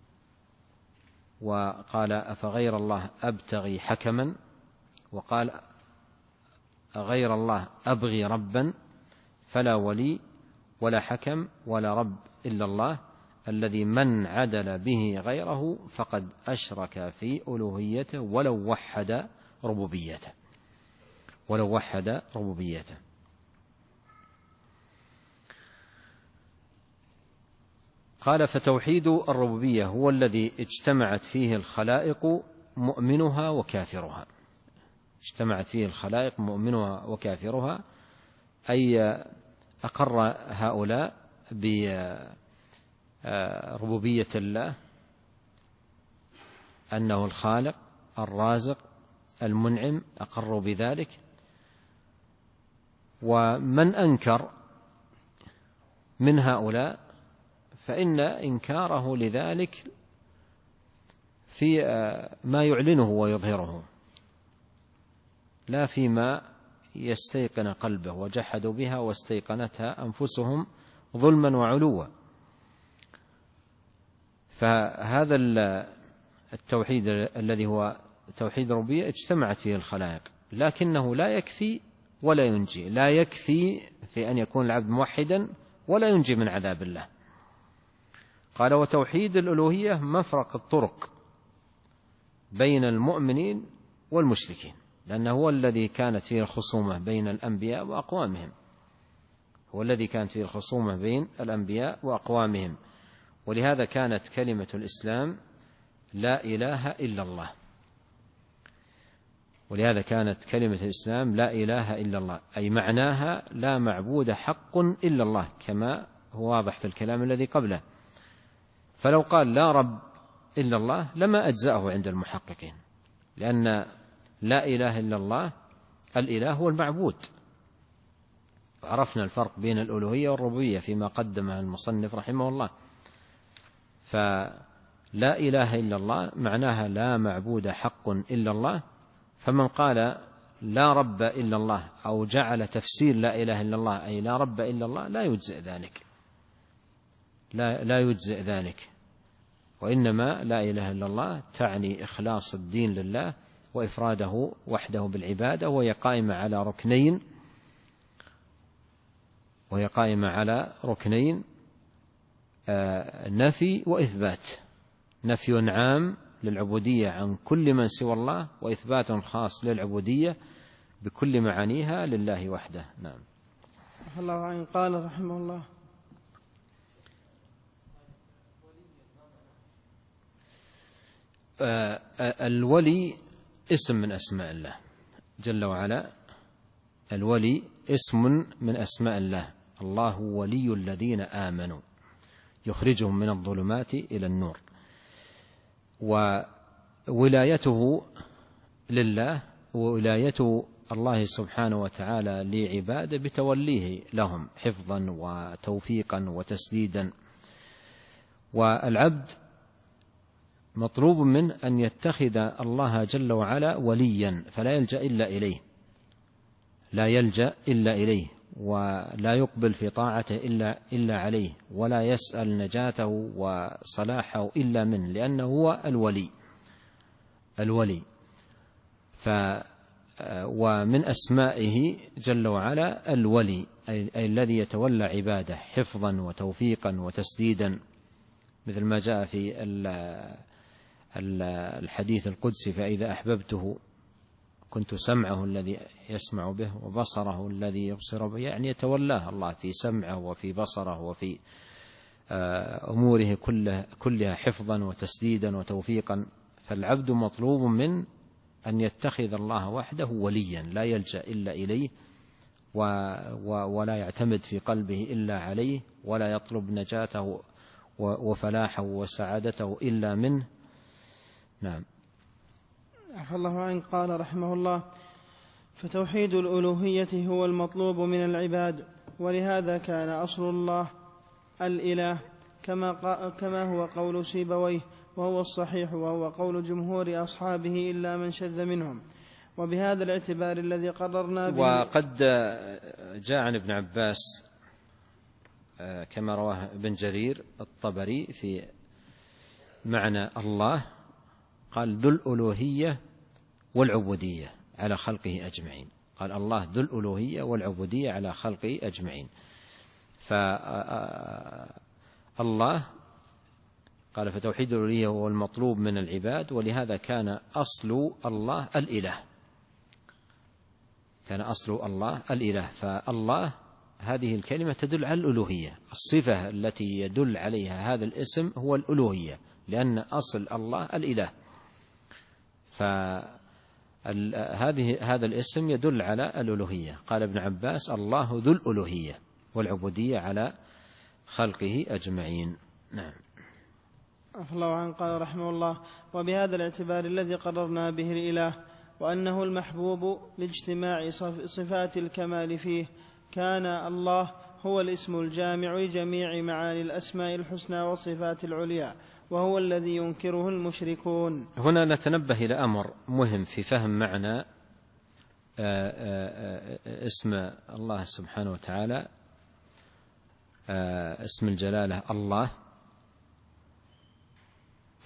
وقال أفغير الله أبتغي حكما، وقال أغير الله أبغي ربا، فلا ولي ولا حكم ولا رب إلا الله الذي من عدل به غيره فقد أشرك في ألوهيته ولو وحد ربوبيته. قال فتوحيد الربوبية هو الذي اجتمعت فيه الخلائق مؤمنها وكافرها، اجتمعت فيه الخلائق مؤمنها وكافرها، أي أقر هؤلاء بربوبية الله أنه الخالق الرازق المنعم، أقروا بذلك. ومن أنكر من هؤلاء فإن إنكاره لذلك في ما يعلنه ويظهره، لا فيما يستيقن قلبه، وجحدوا بها واستيقنتها أنفسهم ظلما وعلوا. فهذا التوحيد الذي هو توحيد الربوبية اجتمعت فيه الخلائق، لكنه لا يكفي ولا ينجي، لا يكفي في أن يكون العبد موحدا ولا ينجي من عذاب الله. قال وتوحيد الألوهية مفرق الطرق بين المؤمنين والمشركين، لأنه هو الذي كانت فيه الخصومة بين الأنبياء وأقوامهم، هو الذي كانت فيه الخصومة بين الأنبياء وأقوامهم. ولهذا كانت كلمة الإسلام لا إله إلا الله، ولهذا كانت كلمة الإسلام لا إله إلا الله، أي معناها لا معبود حق إلا الله، كما هو واضح في الكلام الذي قبله. فلو قال لا رب إلا الله لما أجزأه عند المحققين، لأن لا إله إلا الله الإله هو المعبود. عرفنا الفرق بين الألوهية والربوبية فيما قدمه المصنف رحمه الله. فلا إله إلا الله معناها لا معبود حق إلا الله، فمن قال لا رب إلا الله أو جعل تفسير لا إله إلا الله أي لا رب إلا الله لا يجزئ ذلك، لا يجزئ ذلك، وإنما لا إله إلا الله تعني إخلاص الدين لله وإفراده وحده بالعبادة، وهي قائمة على ركنين نفي وإثبات، نفي عام للعبودية عن كل من سوى الله، وإثبات خاص للعبودية بكل معانيها لله وحده. نعم. الله عنه قال رحمه الله الولي اسم من أسماء الله جل وعلا، الولي اسم من أسماء الله. الله ولي الذين آمنوا يخرجهم من الظلمات إلى النور. وولايته لله وولاية الله سبحانه وتعالى لعباده بتوليه لهم حفظا وتوفيقا وتسديدا. والعبد مطلوب منه أن يتخذ الله جل وعلا وليا، فلا يلجأ إلا إليه، ولا يقبل في طاعته إلا عليه، ولا يسأل نجاته وصلاحه إلا منه، لأنه هو الولي. ومن أسمائه جل وعلا الولي، أي الذي يتولى عباده حفظا وتوفيقا وتسديدا، مثل ما جاء في الحديث القدسي: فإذا أحببته كنت سمعه الذي يسمع به وبصره الذي يبصر به، يعني يتولاه الله في سمعه وفي بصره وفي أموره كلها حفظا وتسديدا وتوفيقا. فالعبد مطلوب من أن يتخذ الله وحده وليا، لا يلجأ إلا إليه، ولا يعتمد في قلبه إلا عليه، ولا يطلب نجاته وفلاحه وسعادته إلا منه. نعم. عفى الله عنه قال رحمه الله: فتوحيد الألوهية هو المطلوب من العباد، ولهذا كان أصل الله الإله كما هو قول سيبويه، وهو الصحيح، وهو قول جمهور أصحابه إلا من شذ منهم. وبهذا الاعتبار الذي قررنا به. وقد جاء عن ابن عباس كما رواه ابن جرير الطبري في معنى الله، قال ذو الألوهية والعبودية على خلقه أجمعين. قال الله ذو الألوهية والعبودية على خلقه أجمعين. فالله قال فتوحيد الألوهية هو المطلوب من العباد، ولهذا كان أصل الله الإله، فالله هذه الكلمة تدل على الألوهية، الصفة التي يدل عليها هذا الاسم هو الألوهية، لأن أصل الله الإله. هذا الاسم يدل على الألوهية. قال ابن عباس: الله ذو الألوهية والعبودية على خلقه أجمعين. نعم. الله عنه قال رحمه الله: وبهذا الاعتبار الذي قررنا به الإله، وأنه المحبوب لاجتماع صفات الكمال فيه، كان الله هو الاسم الجامع لجميع معاني الأسماء الحسنى والصفات العليا، وهو الذي ينكره المشركون. هنا نتنبه إلى أمر مهم في فهم معنى اسم الله سبحانه وتعالى، اسم الجلالة الله.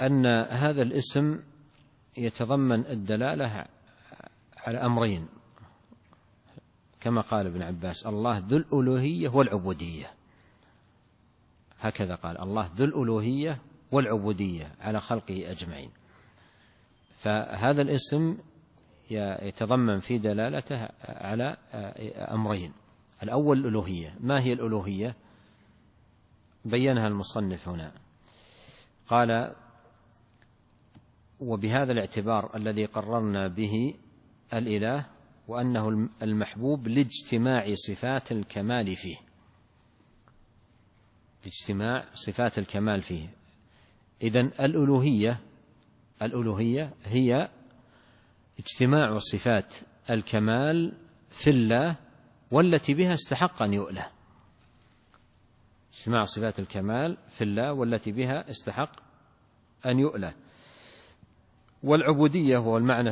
أن هذا الاسم يتضمن الدلالة على أمرين، كما قال ابن عباس: الله ذو الألوهية والعبودية. هكذا قال: الله ذو الألوهية والعبودية على خلقه أجمعين. فهذا الاسم يتضمن في دلالته على أمرين: الأول الألوهية. ما هي الألوهية؟ بينها المصنف هنا، قال: وبهذا الاعتبار الذي قررنا به الإله، وأنه المحبوب لاجتماع صفات الكمال فيه، لاجتماع صفات الكمال فيه. إذن الألوهية هي اجتماع صفات الكمال في الله والتي بها استحق أن يؤله. اجتماع صفات الكمال في الله والتي بها استحق أن يؤله. والعبودية هو المعنى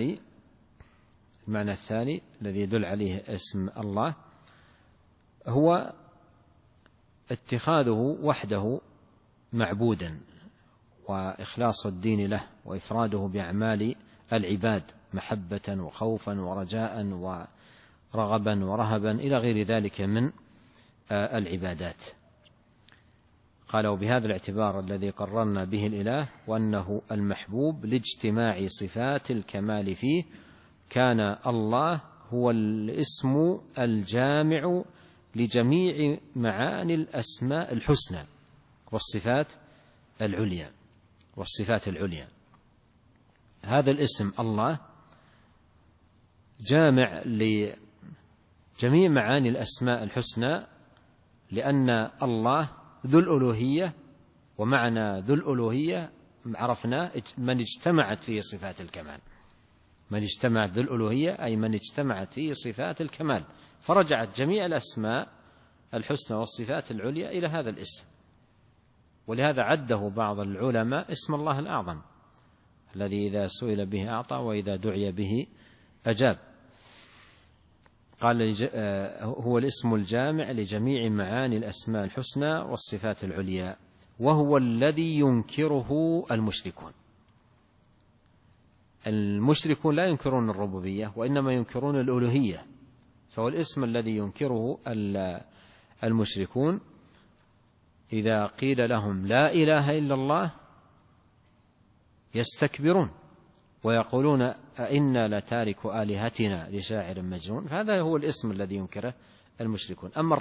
الثاني الذي يدل عليه اسم الله، هو اتخاذه وحده معبودا، وإخلاص الدين له، وإفراده بأعمال العباد محبة وخوفا ورجاء ورغبا ورهبا إلى غير ذلك من العبادات. قال: وبهذا الاعتبار الذي قررنا به الإله، وأنه المحبوب لاجتماع صفات الكمال فيه، كان الله هو الاسم الجامع لجميع معاني الأسماء الحسنى والصفات العليا. هذا الاسم الله جامع لجميع معاني الأسماء الحسنى، لأن الله ذو الألوهية، ومعنى ذو الألوهية عرفنا من اجتمعت فيه صفات الكمال. من اجتمعت ذو الألوهية أي من اجتمعت فيه صفات الكمال، فرجعت جميع الأسماء الحسنى والصفات العليا إلى هذا الاسم. ولهذا عده بعض العلماء اسم الله الأعظم، الذي إذا سئل به أعطى وإذا دعي به أجاب. قال: هو الاسم الجامع لجميع معاني الأسماء الحسنى والصفات العليا، وهو الذي ينكره المشركون. المشركون لا ينكرون الربوبية، وإنما ينكرون الألوهية. فهو الاسم الذي ينكره المشركون. إذا قيل لهم لا إله إلا الله يستكبرون ويقولون أئنا لتارك آلهتنا لشاعر مجنون. هذا هو الاسم الذي ينكره المشركون. أما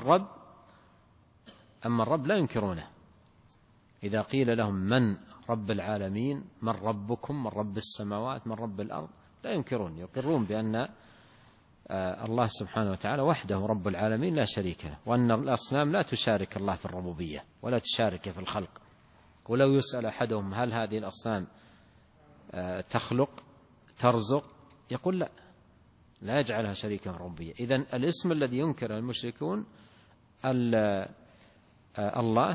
الرب لا ينكرونه. إذا قيل لهم من رب العالمين، من ربكم، من رب السماوات، من رب الأرض، لا ينكرون، يقرون بأن الله سبحانه وتعالى وحده رب العالمين لا شريك له، وأن الأصنام لا تشارك الله في الربوبية ولا تشارك في الخلق. ولو يسأل أحدهم هل هذه الأصنام تخلق ترزق، يقول لا يجعلها شريكا في الربوبية. إذن الاسم الذي ينكر المشركون الله،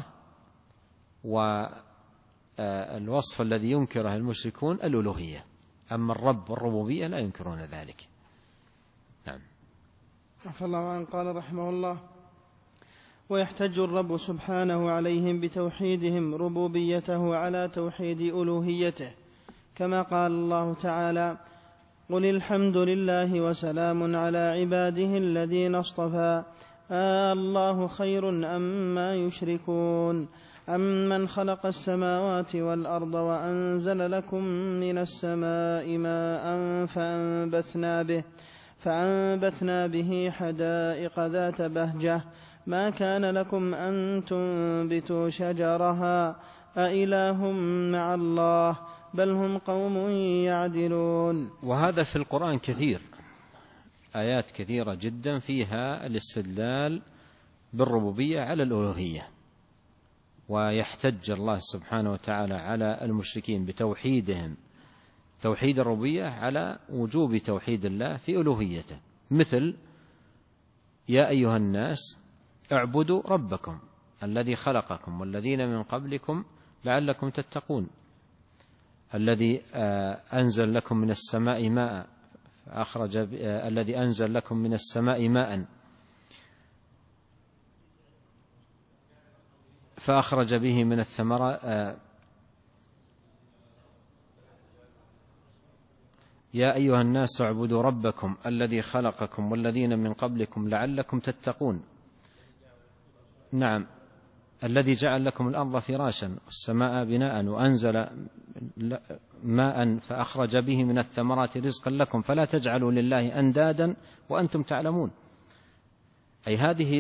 والوصف الذي ينكره المشركون الألوهية. أما الرب والربوبية لا ينكرون ذلك. نعم. عفى الله عنه. قال رحمه الله: ويحتج الرب سبحانه عليهم بتوحيدهم ربوبيته على توحيد ألوهيته، كما قال الله تعالى: قل الحمد لله وسلام على عباده الذين اصطفى الله خير أما يشركون أمن خلق السماوات والأرض وأنزل لكم من السماء ماء فأنبتنا به حدائق ذات بهجة ما كان لكم أن تنبتوا شجرها أإله مع الله بل هم قوم يعدلون. وهذا في القرآن كثير، آيات كثيرة جدا فيها الاستدلال بالربوبية على الألوهية. ويحتج الله سبحانه وتعالى على المشركين بتوحيدهم توحيد الربوبية على وجوب توحيد الله في ألوهيته، مثل: يا أيها الناس اعبدوا ربكم الذي خلقكم والذين من قبلكم لعلكم تتقون، الذي أنزل لكم من السماء ماء الذي أنزل لكم من السماء ماء فأخرج به من الثمرات يا أيها الناس اعبدوا ربكم الذي خلقكم والذين من قبلكم لعلكم تتقون. نعم، الذي جعل لكم الأرض فراشا والسماء بناء وأنزل ماء فأخرج به من الثمرات رزقا لكم فلا تجعلوا لله أندادا وأنتم تعلمون. أي هذه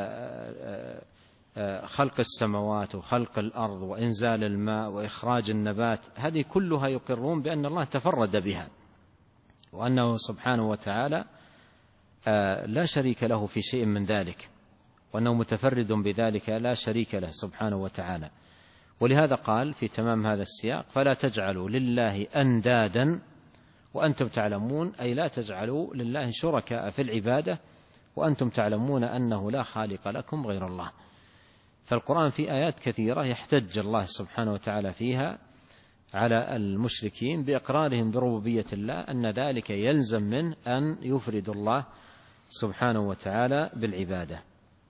خلق السماوات وخلق الأرض وإنزال الماء وإخراج النبات، هذه كلها يقرون بأن الله تفرد بها، وأنه سبحانه وتعالى لا شريك له في شيء من ذلك، وأنه متفرد بذلك لا شريك له سبحانه وتعالى. ولهذا قال في تمام هذا السياق: فلا تجعلوا لله أندادا وأنتم تعلمون، أي لا تجعلوا لله شركاء في العبادة وأنتم تعلمون أنه لا خالق لكم غير الله. فالقرآن في آيات كثيرة يحتج الله سبحانه وتعالى فيها على المشركين بإقرارهم بربوبية الله، أن ذلك يلزم منه أن يفرد الله سبحانه وتعالى بالعبادة.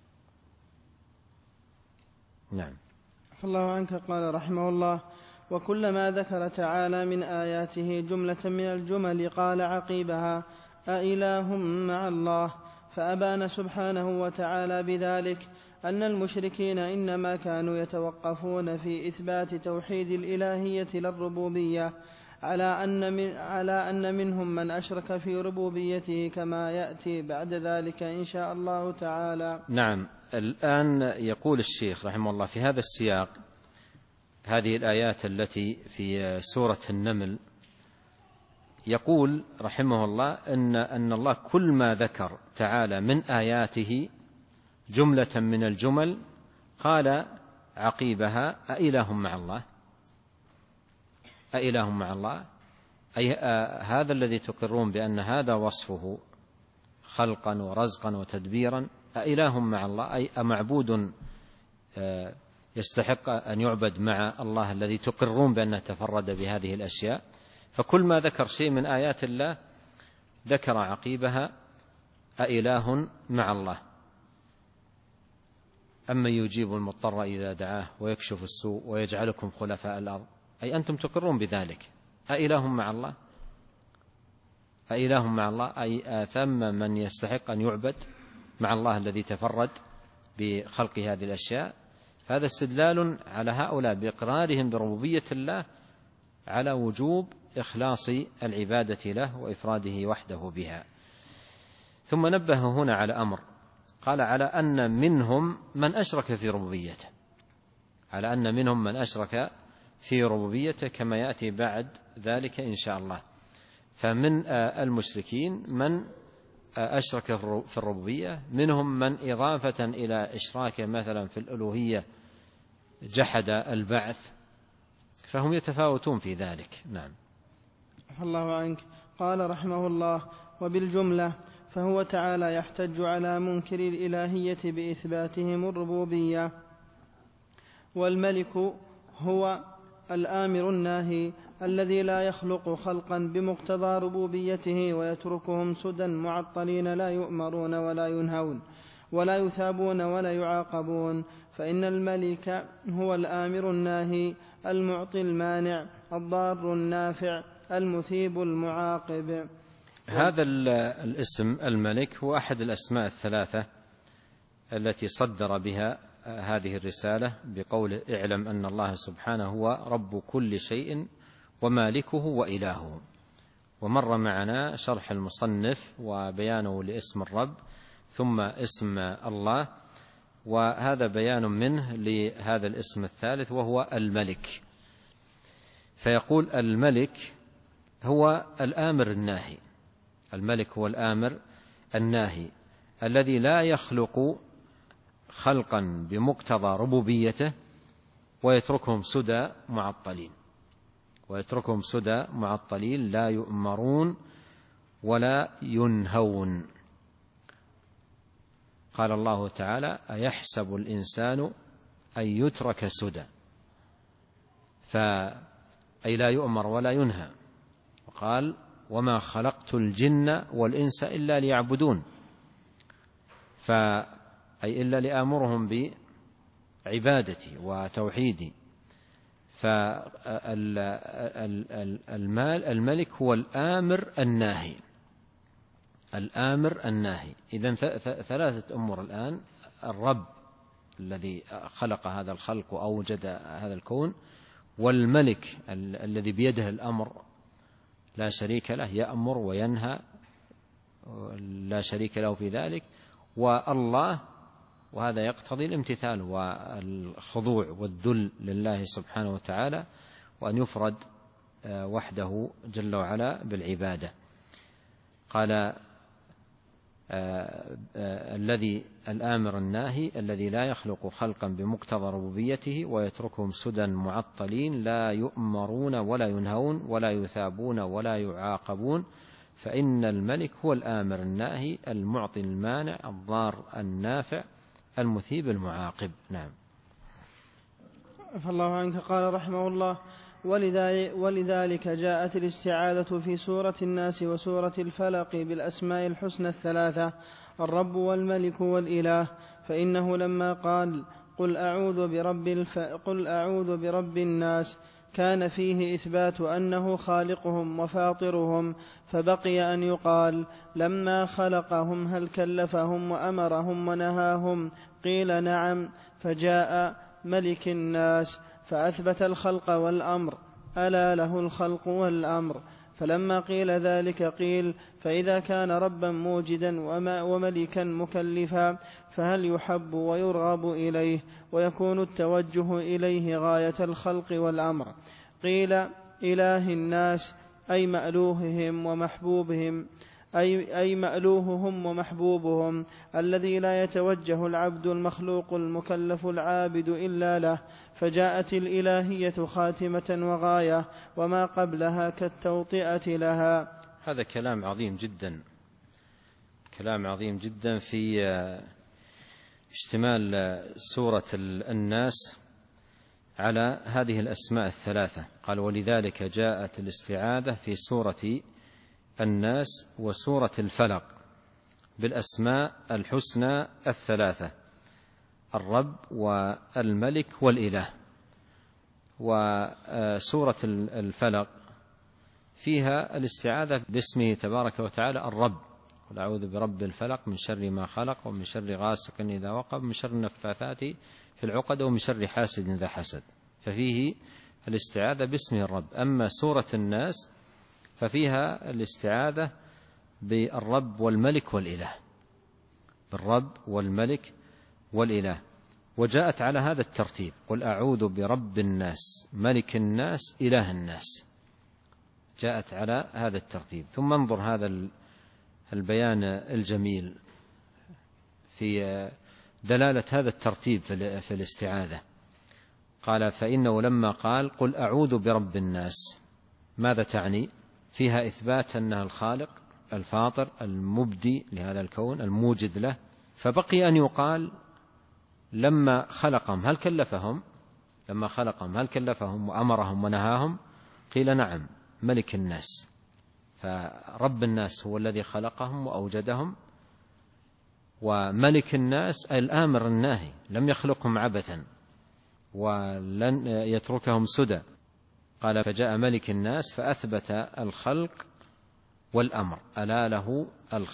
نعم. الله عنك. قال رحمه الله: وكلما ذكر تعالى من آياته جملة من الجمل قال عقيبها: أإله مع الله، فأبان سبحانه وتعالى بذلك أن المشركين إنما كانوا يتوقفون في إثبات توحيد الإلهية للربوبية، على أن منهم من أشرك في ربوبيته، كما يأتي بعد ذلك إن شاء الله تعالى. نعم. الآن يقول الشيخ رحمه الله في هذا السياق، هذه الآيات التي في سورة النمل، يقول رحمه الله أن الله كل ما ذكر تعالى من آياته جملة من الجمل قال عقيبها: أإله مع الله، أإله مع الله، أي هذا الذي تقرون بأن هذا وصفه خلقا ورزقا وتدبيرا، أإله مع الله، أي أمعبود يستحق أن يعبد مع الله الذي تقرون بأنه تفرد بهذه الأشياء. فكل ما ذكر شيء من آيات الله ذكر عقيبها: أإله مع الله، أما يجيب المضطر إذا دعاه ويكشف السوء ويجعلكم خلفاء الأرض، أي أنتم تقرون بذلك. أإله مع الله، أإله مع الله، أي ثم من يستحق أن يعبد مع الله الذي تفرد بخلق هذه الأشياء. هذا استدلال على هؤلاء بإقرارهم بربوبية الله على وجوب إخلاص العبادة له وإفراده وحده بها. ثم نبه هنا على أمر، قال: على أن منهم من أشرك في ربوبيته، على أن منهم من أشرك في ربوبيته، كما يأتي بعد ذلك إن شاء الله. فمن المشركين من أشرك في الربوبية، منهم من إضافة إلى إشراكه مثلا في الألوهية جحد البعث، فهم يتفاوتون في ذلك. نعم. الله عنك. قال رحمه الله: وبالجملة فهو تعالى يحتج على منكر الإلهية بإثباتهم الربوبية. والملك هو الآمر الناهي الذي لا يخلق خلقا بمقتضى ربوبيته ويتركهم سدى معطلين لا يؤمرون ولا ينهون ولا يثابون ولا يعاقبون، فإن الملك هو الآمر الناهي المعطي المانع الضار النافع المثيب المعاقب. هذا الاسم الملك هو أحد الأسماء الثلاثة التي صدر بها هذه الرسالة بقوله: اعلم أن الله سبحانه هو رب كل شيء ومالكه وإلهه. ومر معنا شرح المصنف وبيانه لاسم الرب ثم اسم الله، وهذا بيان منه لهذا الاسم الثالث وهو الملك. فيقول: الملك هو الآمر الناهي، الملك هو الآمر الناهي الذي لا يخلق خلقا بمقتضى ربوبيته ويتركهم سدى معطلين، ويتركهم سدى معطلين لا يؤمرون ولا ينهون. قال الله تعالى: أيحسب الإنسان أن يترك سدى، أي لا يؤمر ولا ينهى. وقال: وما خلقت الجن والإنس إلا ليعبدون، أي إلا لآمرهم بعبادتي وتوحيدي. فالملك هو الآمر الناهي، الآمر الناهي. إذن ثلاثة أمور الآن: الرب الذي خلق هذا الخلق وأوجد هذا الكون، والملك الذي بيده الأمر لا شريك له، يأمر وينهى لا شريك له في ذلك، والله، وهذا يقتضي الامتثال والخضوع والذل لله سبحانه وتعالى، وأن يفرد وحده جل وعلا بالعبادة. قال الذي الآمر الناهي الذي لا يخلق خلقا بمقتضى ربوبيته ويتركهم سدى معطلين لا يؤمرون ولا ينهون ولا يثابون ولا يعاقبون، فإن الملك هو الآمر الناهي المعطي المانع الضار النافع المثيب المعاقب. نعم. عفى الله عنك. قال رحمه الله: ولذلك جاءت الاستعاذة في سورة الناس وسورة الفلق بالأسماء الحسنى الثلاثة: الرب والملك والإله، فإنه لما قال قل أعوذ برب الناس كان فيه إثبات أنه خالقهم وفاطرهم، فبقي أن يقال لما خلقهم هل كلفهم وأمرهم ونهاهم؟ قيل نعم، فجاء ملك الناس فأثبت الخلق والأمر، ألا له الخلق والأمر. فلما قيل ذلك قيل: فإذا كان ربا موجدا وملكا مكلفا فهل يحب ويرغب إليه ويكون التوجه إليه غاية الخلق والأمر؟ قيل: إله الناس أي مألوههم ومحبوبهم، أي مألوههم ومحبوبهم الذي لا يتوجه العبد المخلوق المكلف العابد إلا له، فجاءت الإلهية خاتمة وغاية وما قبلها كالتوطئة لها. هذا كلام عظيم جدا، كلام عظيم جدا في اشتمال سورة الناس على هذه الأسماء الثلاثة. قال: ولذلك جاءت الاستعاذة في سورة الناس وسورة الفلق بالأسماء الحسنى الثلاثة: الرب والملك والإله. وسورة الفلق فيها الاستعاذة باسمه تبارك وتعالى الرب: قل أعوذ برب الفلق من شر ما خلق ومن شر غاسق إذا وقب من شر النفاثات في العقد ومن شر حاسد إذا حسد. ففيه الاستعاذة باسمه الرب. أما سورة الناس ففيها الاستعاذة بالرب والملك والإله، بالرب والملك والإله، وجاءت على هذا الترتيب: قل أعوذ برب الناس ملك الناس إله الناس، جاءت على هذا الترتيب. ثم انظر هذا البيان الجميل في دلالة هذا الترتيب في الاستعاذة. قال: فإنه لما قال قل أعوذ برب الناس، ماذا تعني؟ فيها إثبات أنه الخالق الفاطر المبدي لهذا الكون الموجد له، فبقي أن يقال لما خلقهم هل كلفهم؟ لما خلقهم هل كلفهم وأمرهم ونهاهم؟ قيل نعم، ملك الناس. فرب الناس هو الذي خلقهم وأوجدهم، وملك الناس الآمر الناهي، لم يخلقهم عبثا ولن يتركهم سدى. قال: فجاء ملك الناس فأثبت الخلق والأمر، ألا له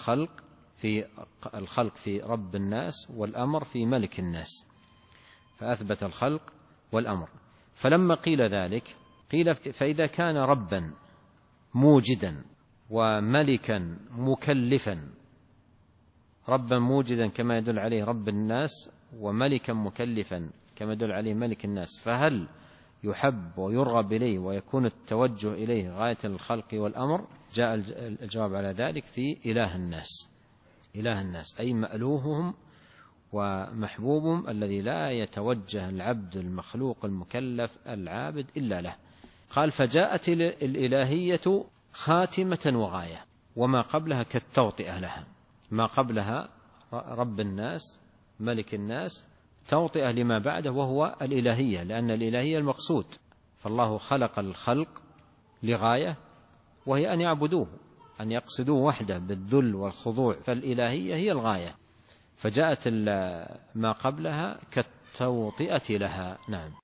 الخلق في رب الناس والأمر في ملك الناس، فأثبت الخلق والأمر. فلما قيل ذلك قيل: فإذا كان ربا موجدا وملكا مكلفا، ربا موجدا كما يدل عليه رب الناس، وملكا مكلفا كما يدل عليه ملك الناس، فهل يحب ويرغب إليه ويكون التوجه إليه غاية الخلق والأمر؟ جاء الجواب على ذلك في إله الناس. إله الناس أي مألوههم ومحبوبهم الذي لا يتوجه العبد المخلوق المكلف العابد إلا له. قال: فجاءت الإلهية خاتمة وغاية وما قبلها كالتوطئة لها. ما قبلها رب الناس ملك الناس توطئة لما بعده وهو الإلهية، لأن الإلهية المقصود، فالله خلق الخلق لغاية وهي أن يعبدوه، أن يقصدوه وحده بالذل والخضوع، فالإلهية هي الغاية، فجاءت ما قبلها كالتوطئة لها. نعم.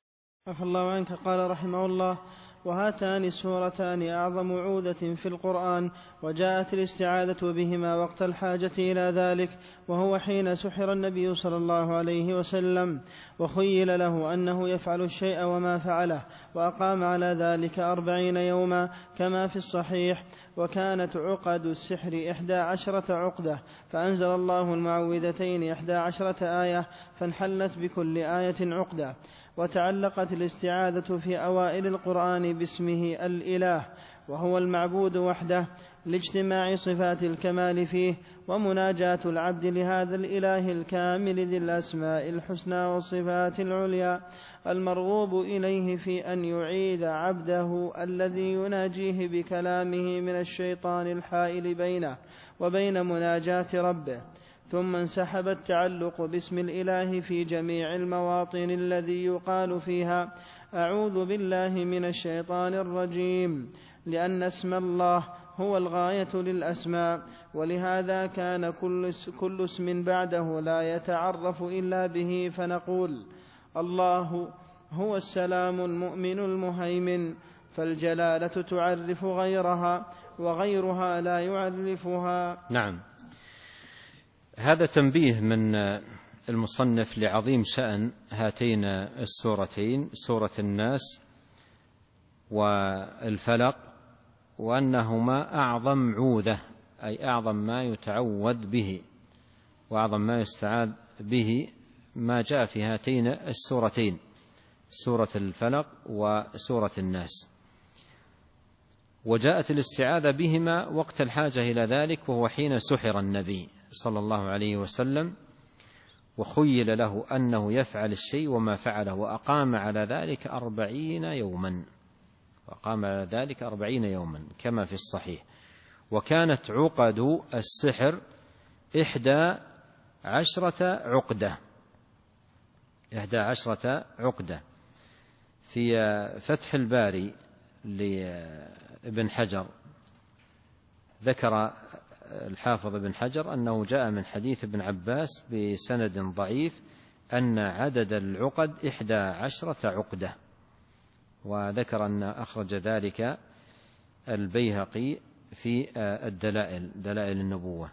عفى الله عنك. قال رحمه الله: وهاتان السورتان أعظم عوذة في القرآن، وجاءت الاستعاذة بهما وقت الحاجة إلى ذلك، وهو حين سحر النبي صلى الله عليه وسلم وخيل له أنه يفعل الشيء وما فعله، وأقام على ذلك 40 يوما كما في الصحيح. وكانت عقد السحر 11 عقدة، فأنزل الله المعوذتين 11 آية، فانحلت بكل آية عقدة. وتعلقت الاستعاذة في أوائل القرآن باسمه الإله، وهو المعبود وحده، لاجتماع صفات الكمال فيه، ومناجاة العبد لهذا الإله الكامل ذي الأسماء الحسنى والصفات العليا، المرغوب إليه في أن يعيذ عبده الذي يناجيه بكلامه من الشيطان الحائل بينه وبين مناجاة ربه. ثم انسحب التعلق باسم الإله في جميع المواطن الذي يقال فيها أعوذ بالله من الشيطان الرجيم، لأن اسم الله هو الغاية للأسماء، ولهذا كان كل اسم بعده لا يتعرف إلا به، فنقول الله هو السلام المؤمن المهيمن، فالجلالة تعرف غيرها وغيرها لا يعرفها. نعم. هذا تنبيه من المصنف لعظيم شأن هاتين السورتين، سورة الناس والفلق، وأنهما أعظم عوذة، أي أعظم ما يتعوذ به وأعظم ما يستعاذ به، ما جاء في هاتين السورتين، سورة الفلق وسورة الناس. وجاءت الاستعاذة بهما وقت الحاجة إلى ذلك، وهو حين سحر النبي صلى الله عليه وسلم وخيل له أنه يفعل الشيء وما فعله، وأقام على ذلك 40 يوما، وأقام على ذلك 40 يوما كما في الصحيح. وكانت عقد السحر 11 عقدة، 11 عقدة. في فتح الباري لابن حجر ذكر الحافظ ابن حجر أنه جاء من حديث ابن عباس بسند ضعيف أن عدد العقد 11 عقدة، وذكر أن أخرج ذلك البيهقي في الدلائل، دلائل النبوة.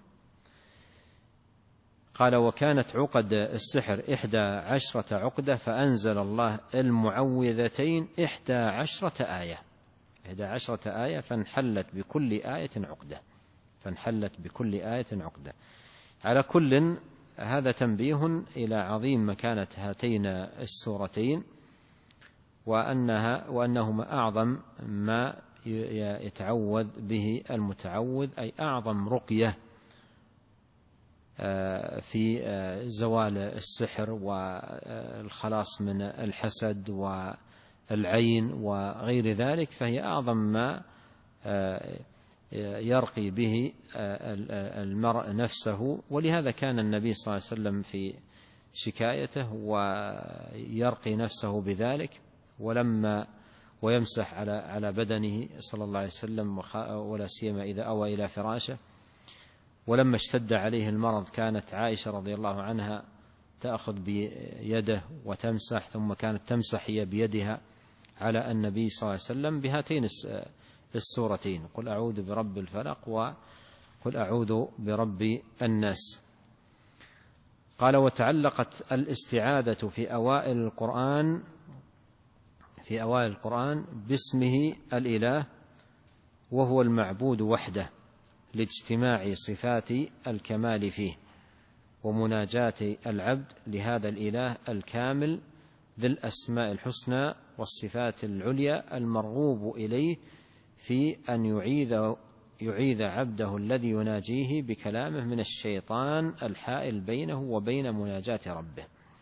قال: وكانت عقد السحر 11 عقدة، فأنزل الله المعوذتين 11 آية، 11 آية، فانحلت بكل آية عقدة، فانحلت بكل آية عقدة. على كل، هذا تنبيه إلى عظيم مكانة هاتين السورتين، وأنهما أعظم ما يتعوذ به المتعوذ، أي أعظم رقية في زوال السحر والخلاص من الحسد والعين وغير ذلك، فهي أعظم ما يرقي به المرء نفسه. ولهذا كان النبي صلى الله عليه وسلم في شكايته ويرقي نفسه بذلك، ويمسح على بدنه صلى الله عليه وسلم، ولا سيما إذا أوى إلى فراشه. ولما اشتد عليه المرض كانت عائشة رضي الله عنها تأخذ بيده وتمسح، ثم كانت تمسح هي بيدها على النبي صلى الله عليه وسلم بهاتين السورتين: قل أعوذ برب الفلق وقل أعوذ برب الناس. قال: وتعلقت الاستعاذة في أوائل القرآن باسمه الإله، وهو المعبود وحده، لاجتماع صفات الكمال فيه، ومناجاة العبد لهذا الإله الكامل ذي الأسماء الحسنى والصفات العليا، المرغوب إليه في أن يعيذ عبده الذي يناجيه بكلامه من الشيطان الحائل بينه وبين مناجاة ربه.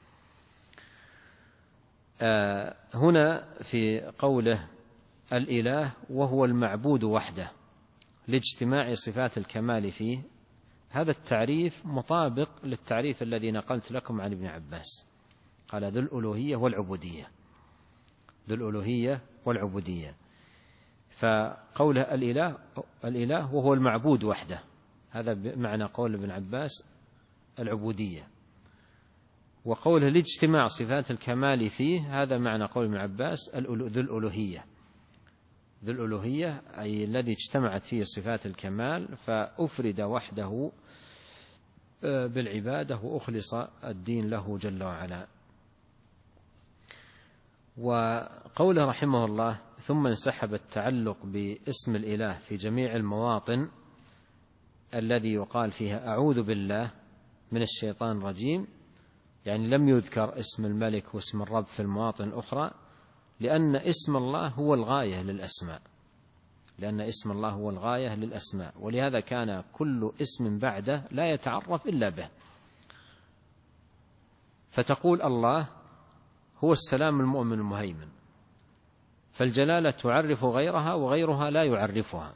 هنا في قوله الإله وهو المعبود وحده لاجتماع صفات الكمال فيه، هذا التعريف مطابق للتعريف الذي نقلت لكم عن ابن عباس، قال ذو الألوهية والعبودية، ذو الألوهية والعبودية. فقوله الإله وهو المعبود وحده، هذا معنى قول ابن عباس العبودية. وقوله لاجتماع صفات الكمال فيه، هذا معنى قول ابن عباس ذو الألوهية. ذو الألوهية أي الذي اجتمعت فيه صفات الكمال فأفرد وحده بالعبادة وأخلص الدين له جل وعلا. وقوله رحمه الله ثم انسحب التعلق باسم الإله في جميع المواطن الذي يقال فيها أعوذ بالله من الشيطان الرجيم، يعني لم يذكر اسم الملك واسم الرب في المواطن الأخرى، لأن اسم الله هو الغاية للأسماء، لأن اسم الله هو الغاية للأسماء، ولهذا كان كل اسم بعده لا يتعرف إلا به. فتقول الله هو السلام المؤمن المهيمن، فالجلالة تعرف غيرها وغيرها لا يعرفها.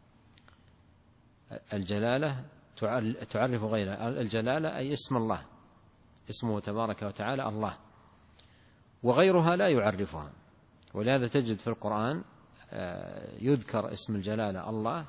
الجلالة تعرف غيرها، الجلالة أي اسم الله، اسمه تبارك وتعالى الله، وغيرها لا يعرفها. ولهذا تجد في القرآن يذكر اسم الجلالة الله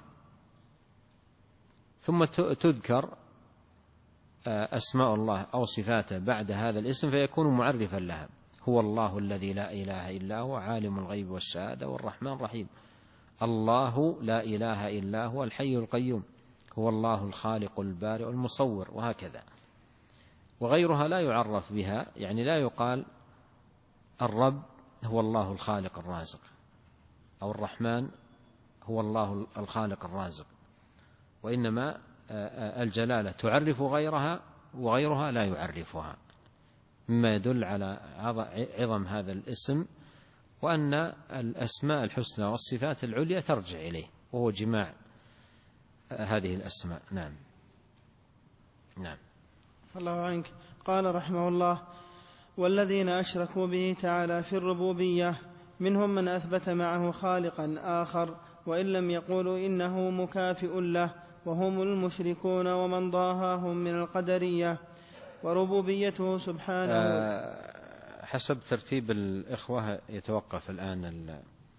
ثم تذكر أسماء الله أو صفاته بعد هذا الاسم فيكون معرفا لها. هو الله الذي لا إله إلا هو عالم الغيب والشهادة والرحمن الرحيم. الله لا إله إلا هو الحي القيوم. هو الله الخالق البارئ المصور، وهكذا. وغيرها لا يعرف بها، يعني لا يقال الرب هو الله الخالق الرازق، أو الرحمن هو الله الخالق الرازق، وإنما الجلالة تعرف غيرها وغيرها لا يعرفها، مما يدل على عظم هذا الاسم، وأن الأسماء الحسنى والصفات العليا ترجع إليه، وهو جماع هذه الأسماء. نعم. نعم. الله عنك. قال رحمه الله: والذين أشركوا به تعالى في الربوبية منهم من أثبت معه خالقا آخر وإن لم يقولوا إنه مكافئ له، وهم المشركون ومن ضاهاهم من القدرية. وربوبيته سبحانه حسب ترتيب الإخوة يتوقف الآن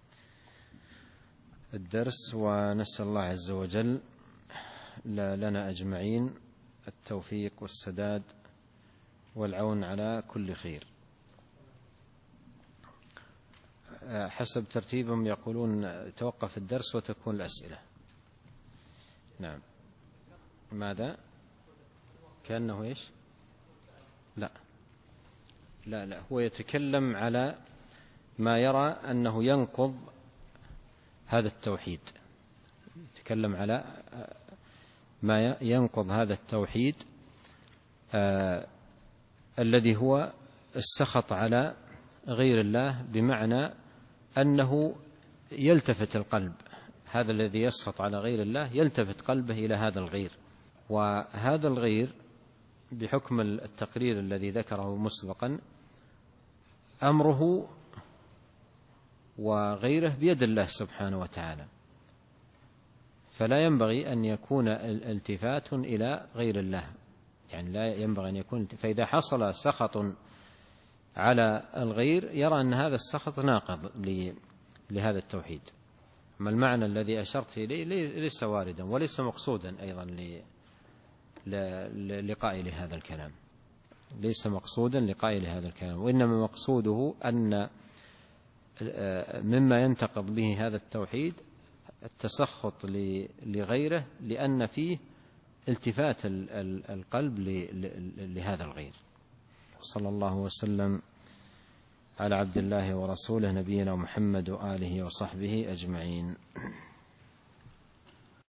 الدرس، ونسأل الله عز وجل لنا أجمعين التوفيق والسداد والعون على كل خير. حسب ترتيبهم يقولون توقف الدرس وتكون الأسئلة. نعم. ماذا؟ كأنه إيش؟ لا هو يتكلم على ما يرى أنه ينقض هذا التوحيد، يتكلم على ما ينقض هذا التوحيد الذي هو السخط على غير الله، بمعنى أنه يلتفت القلب، هذا الذي يسخط على غير الله يلتفت قلبه إلى هذا الغير، وهذا الغير بحكم التقرير الذي ذكره مسبقا أمره وغيره بيد الله سبحانه وتعالى، فلا ينبغي أن يكون التفات إلى غير الله، يعني لا ينبغي أن يكون. فإذا حصل سخط على الغير يرى أن هذا السخط ناقض لهذا التوحيد. أما المعنى الذي أشرت إليه ليس واردا وليس مقصودا أيضا لقائل هذا الكلام، ليس مقصودا لقائل هذا الكلام، وإنما مقصوده أن مما ينتقض به هذا التوحيد التسخط لغيره، لأن فيه التفات القلب لهذا الغير. صلى الله وسلم على عبد الله ورسوله نبينا محمد وآله وصحبه أجمعين.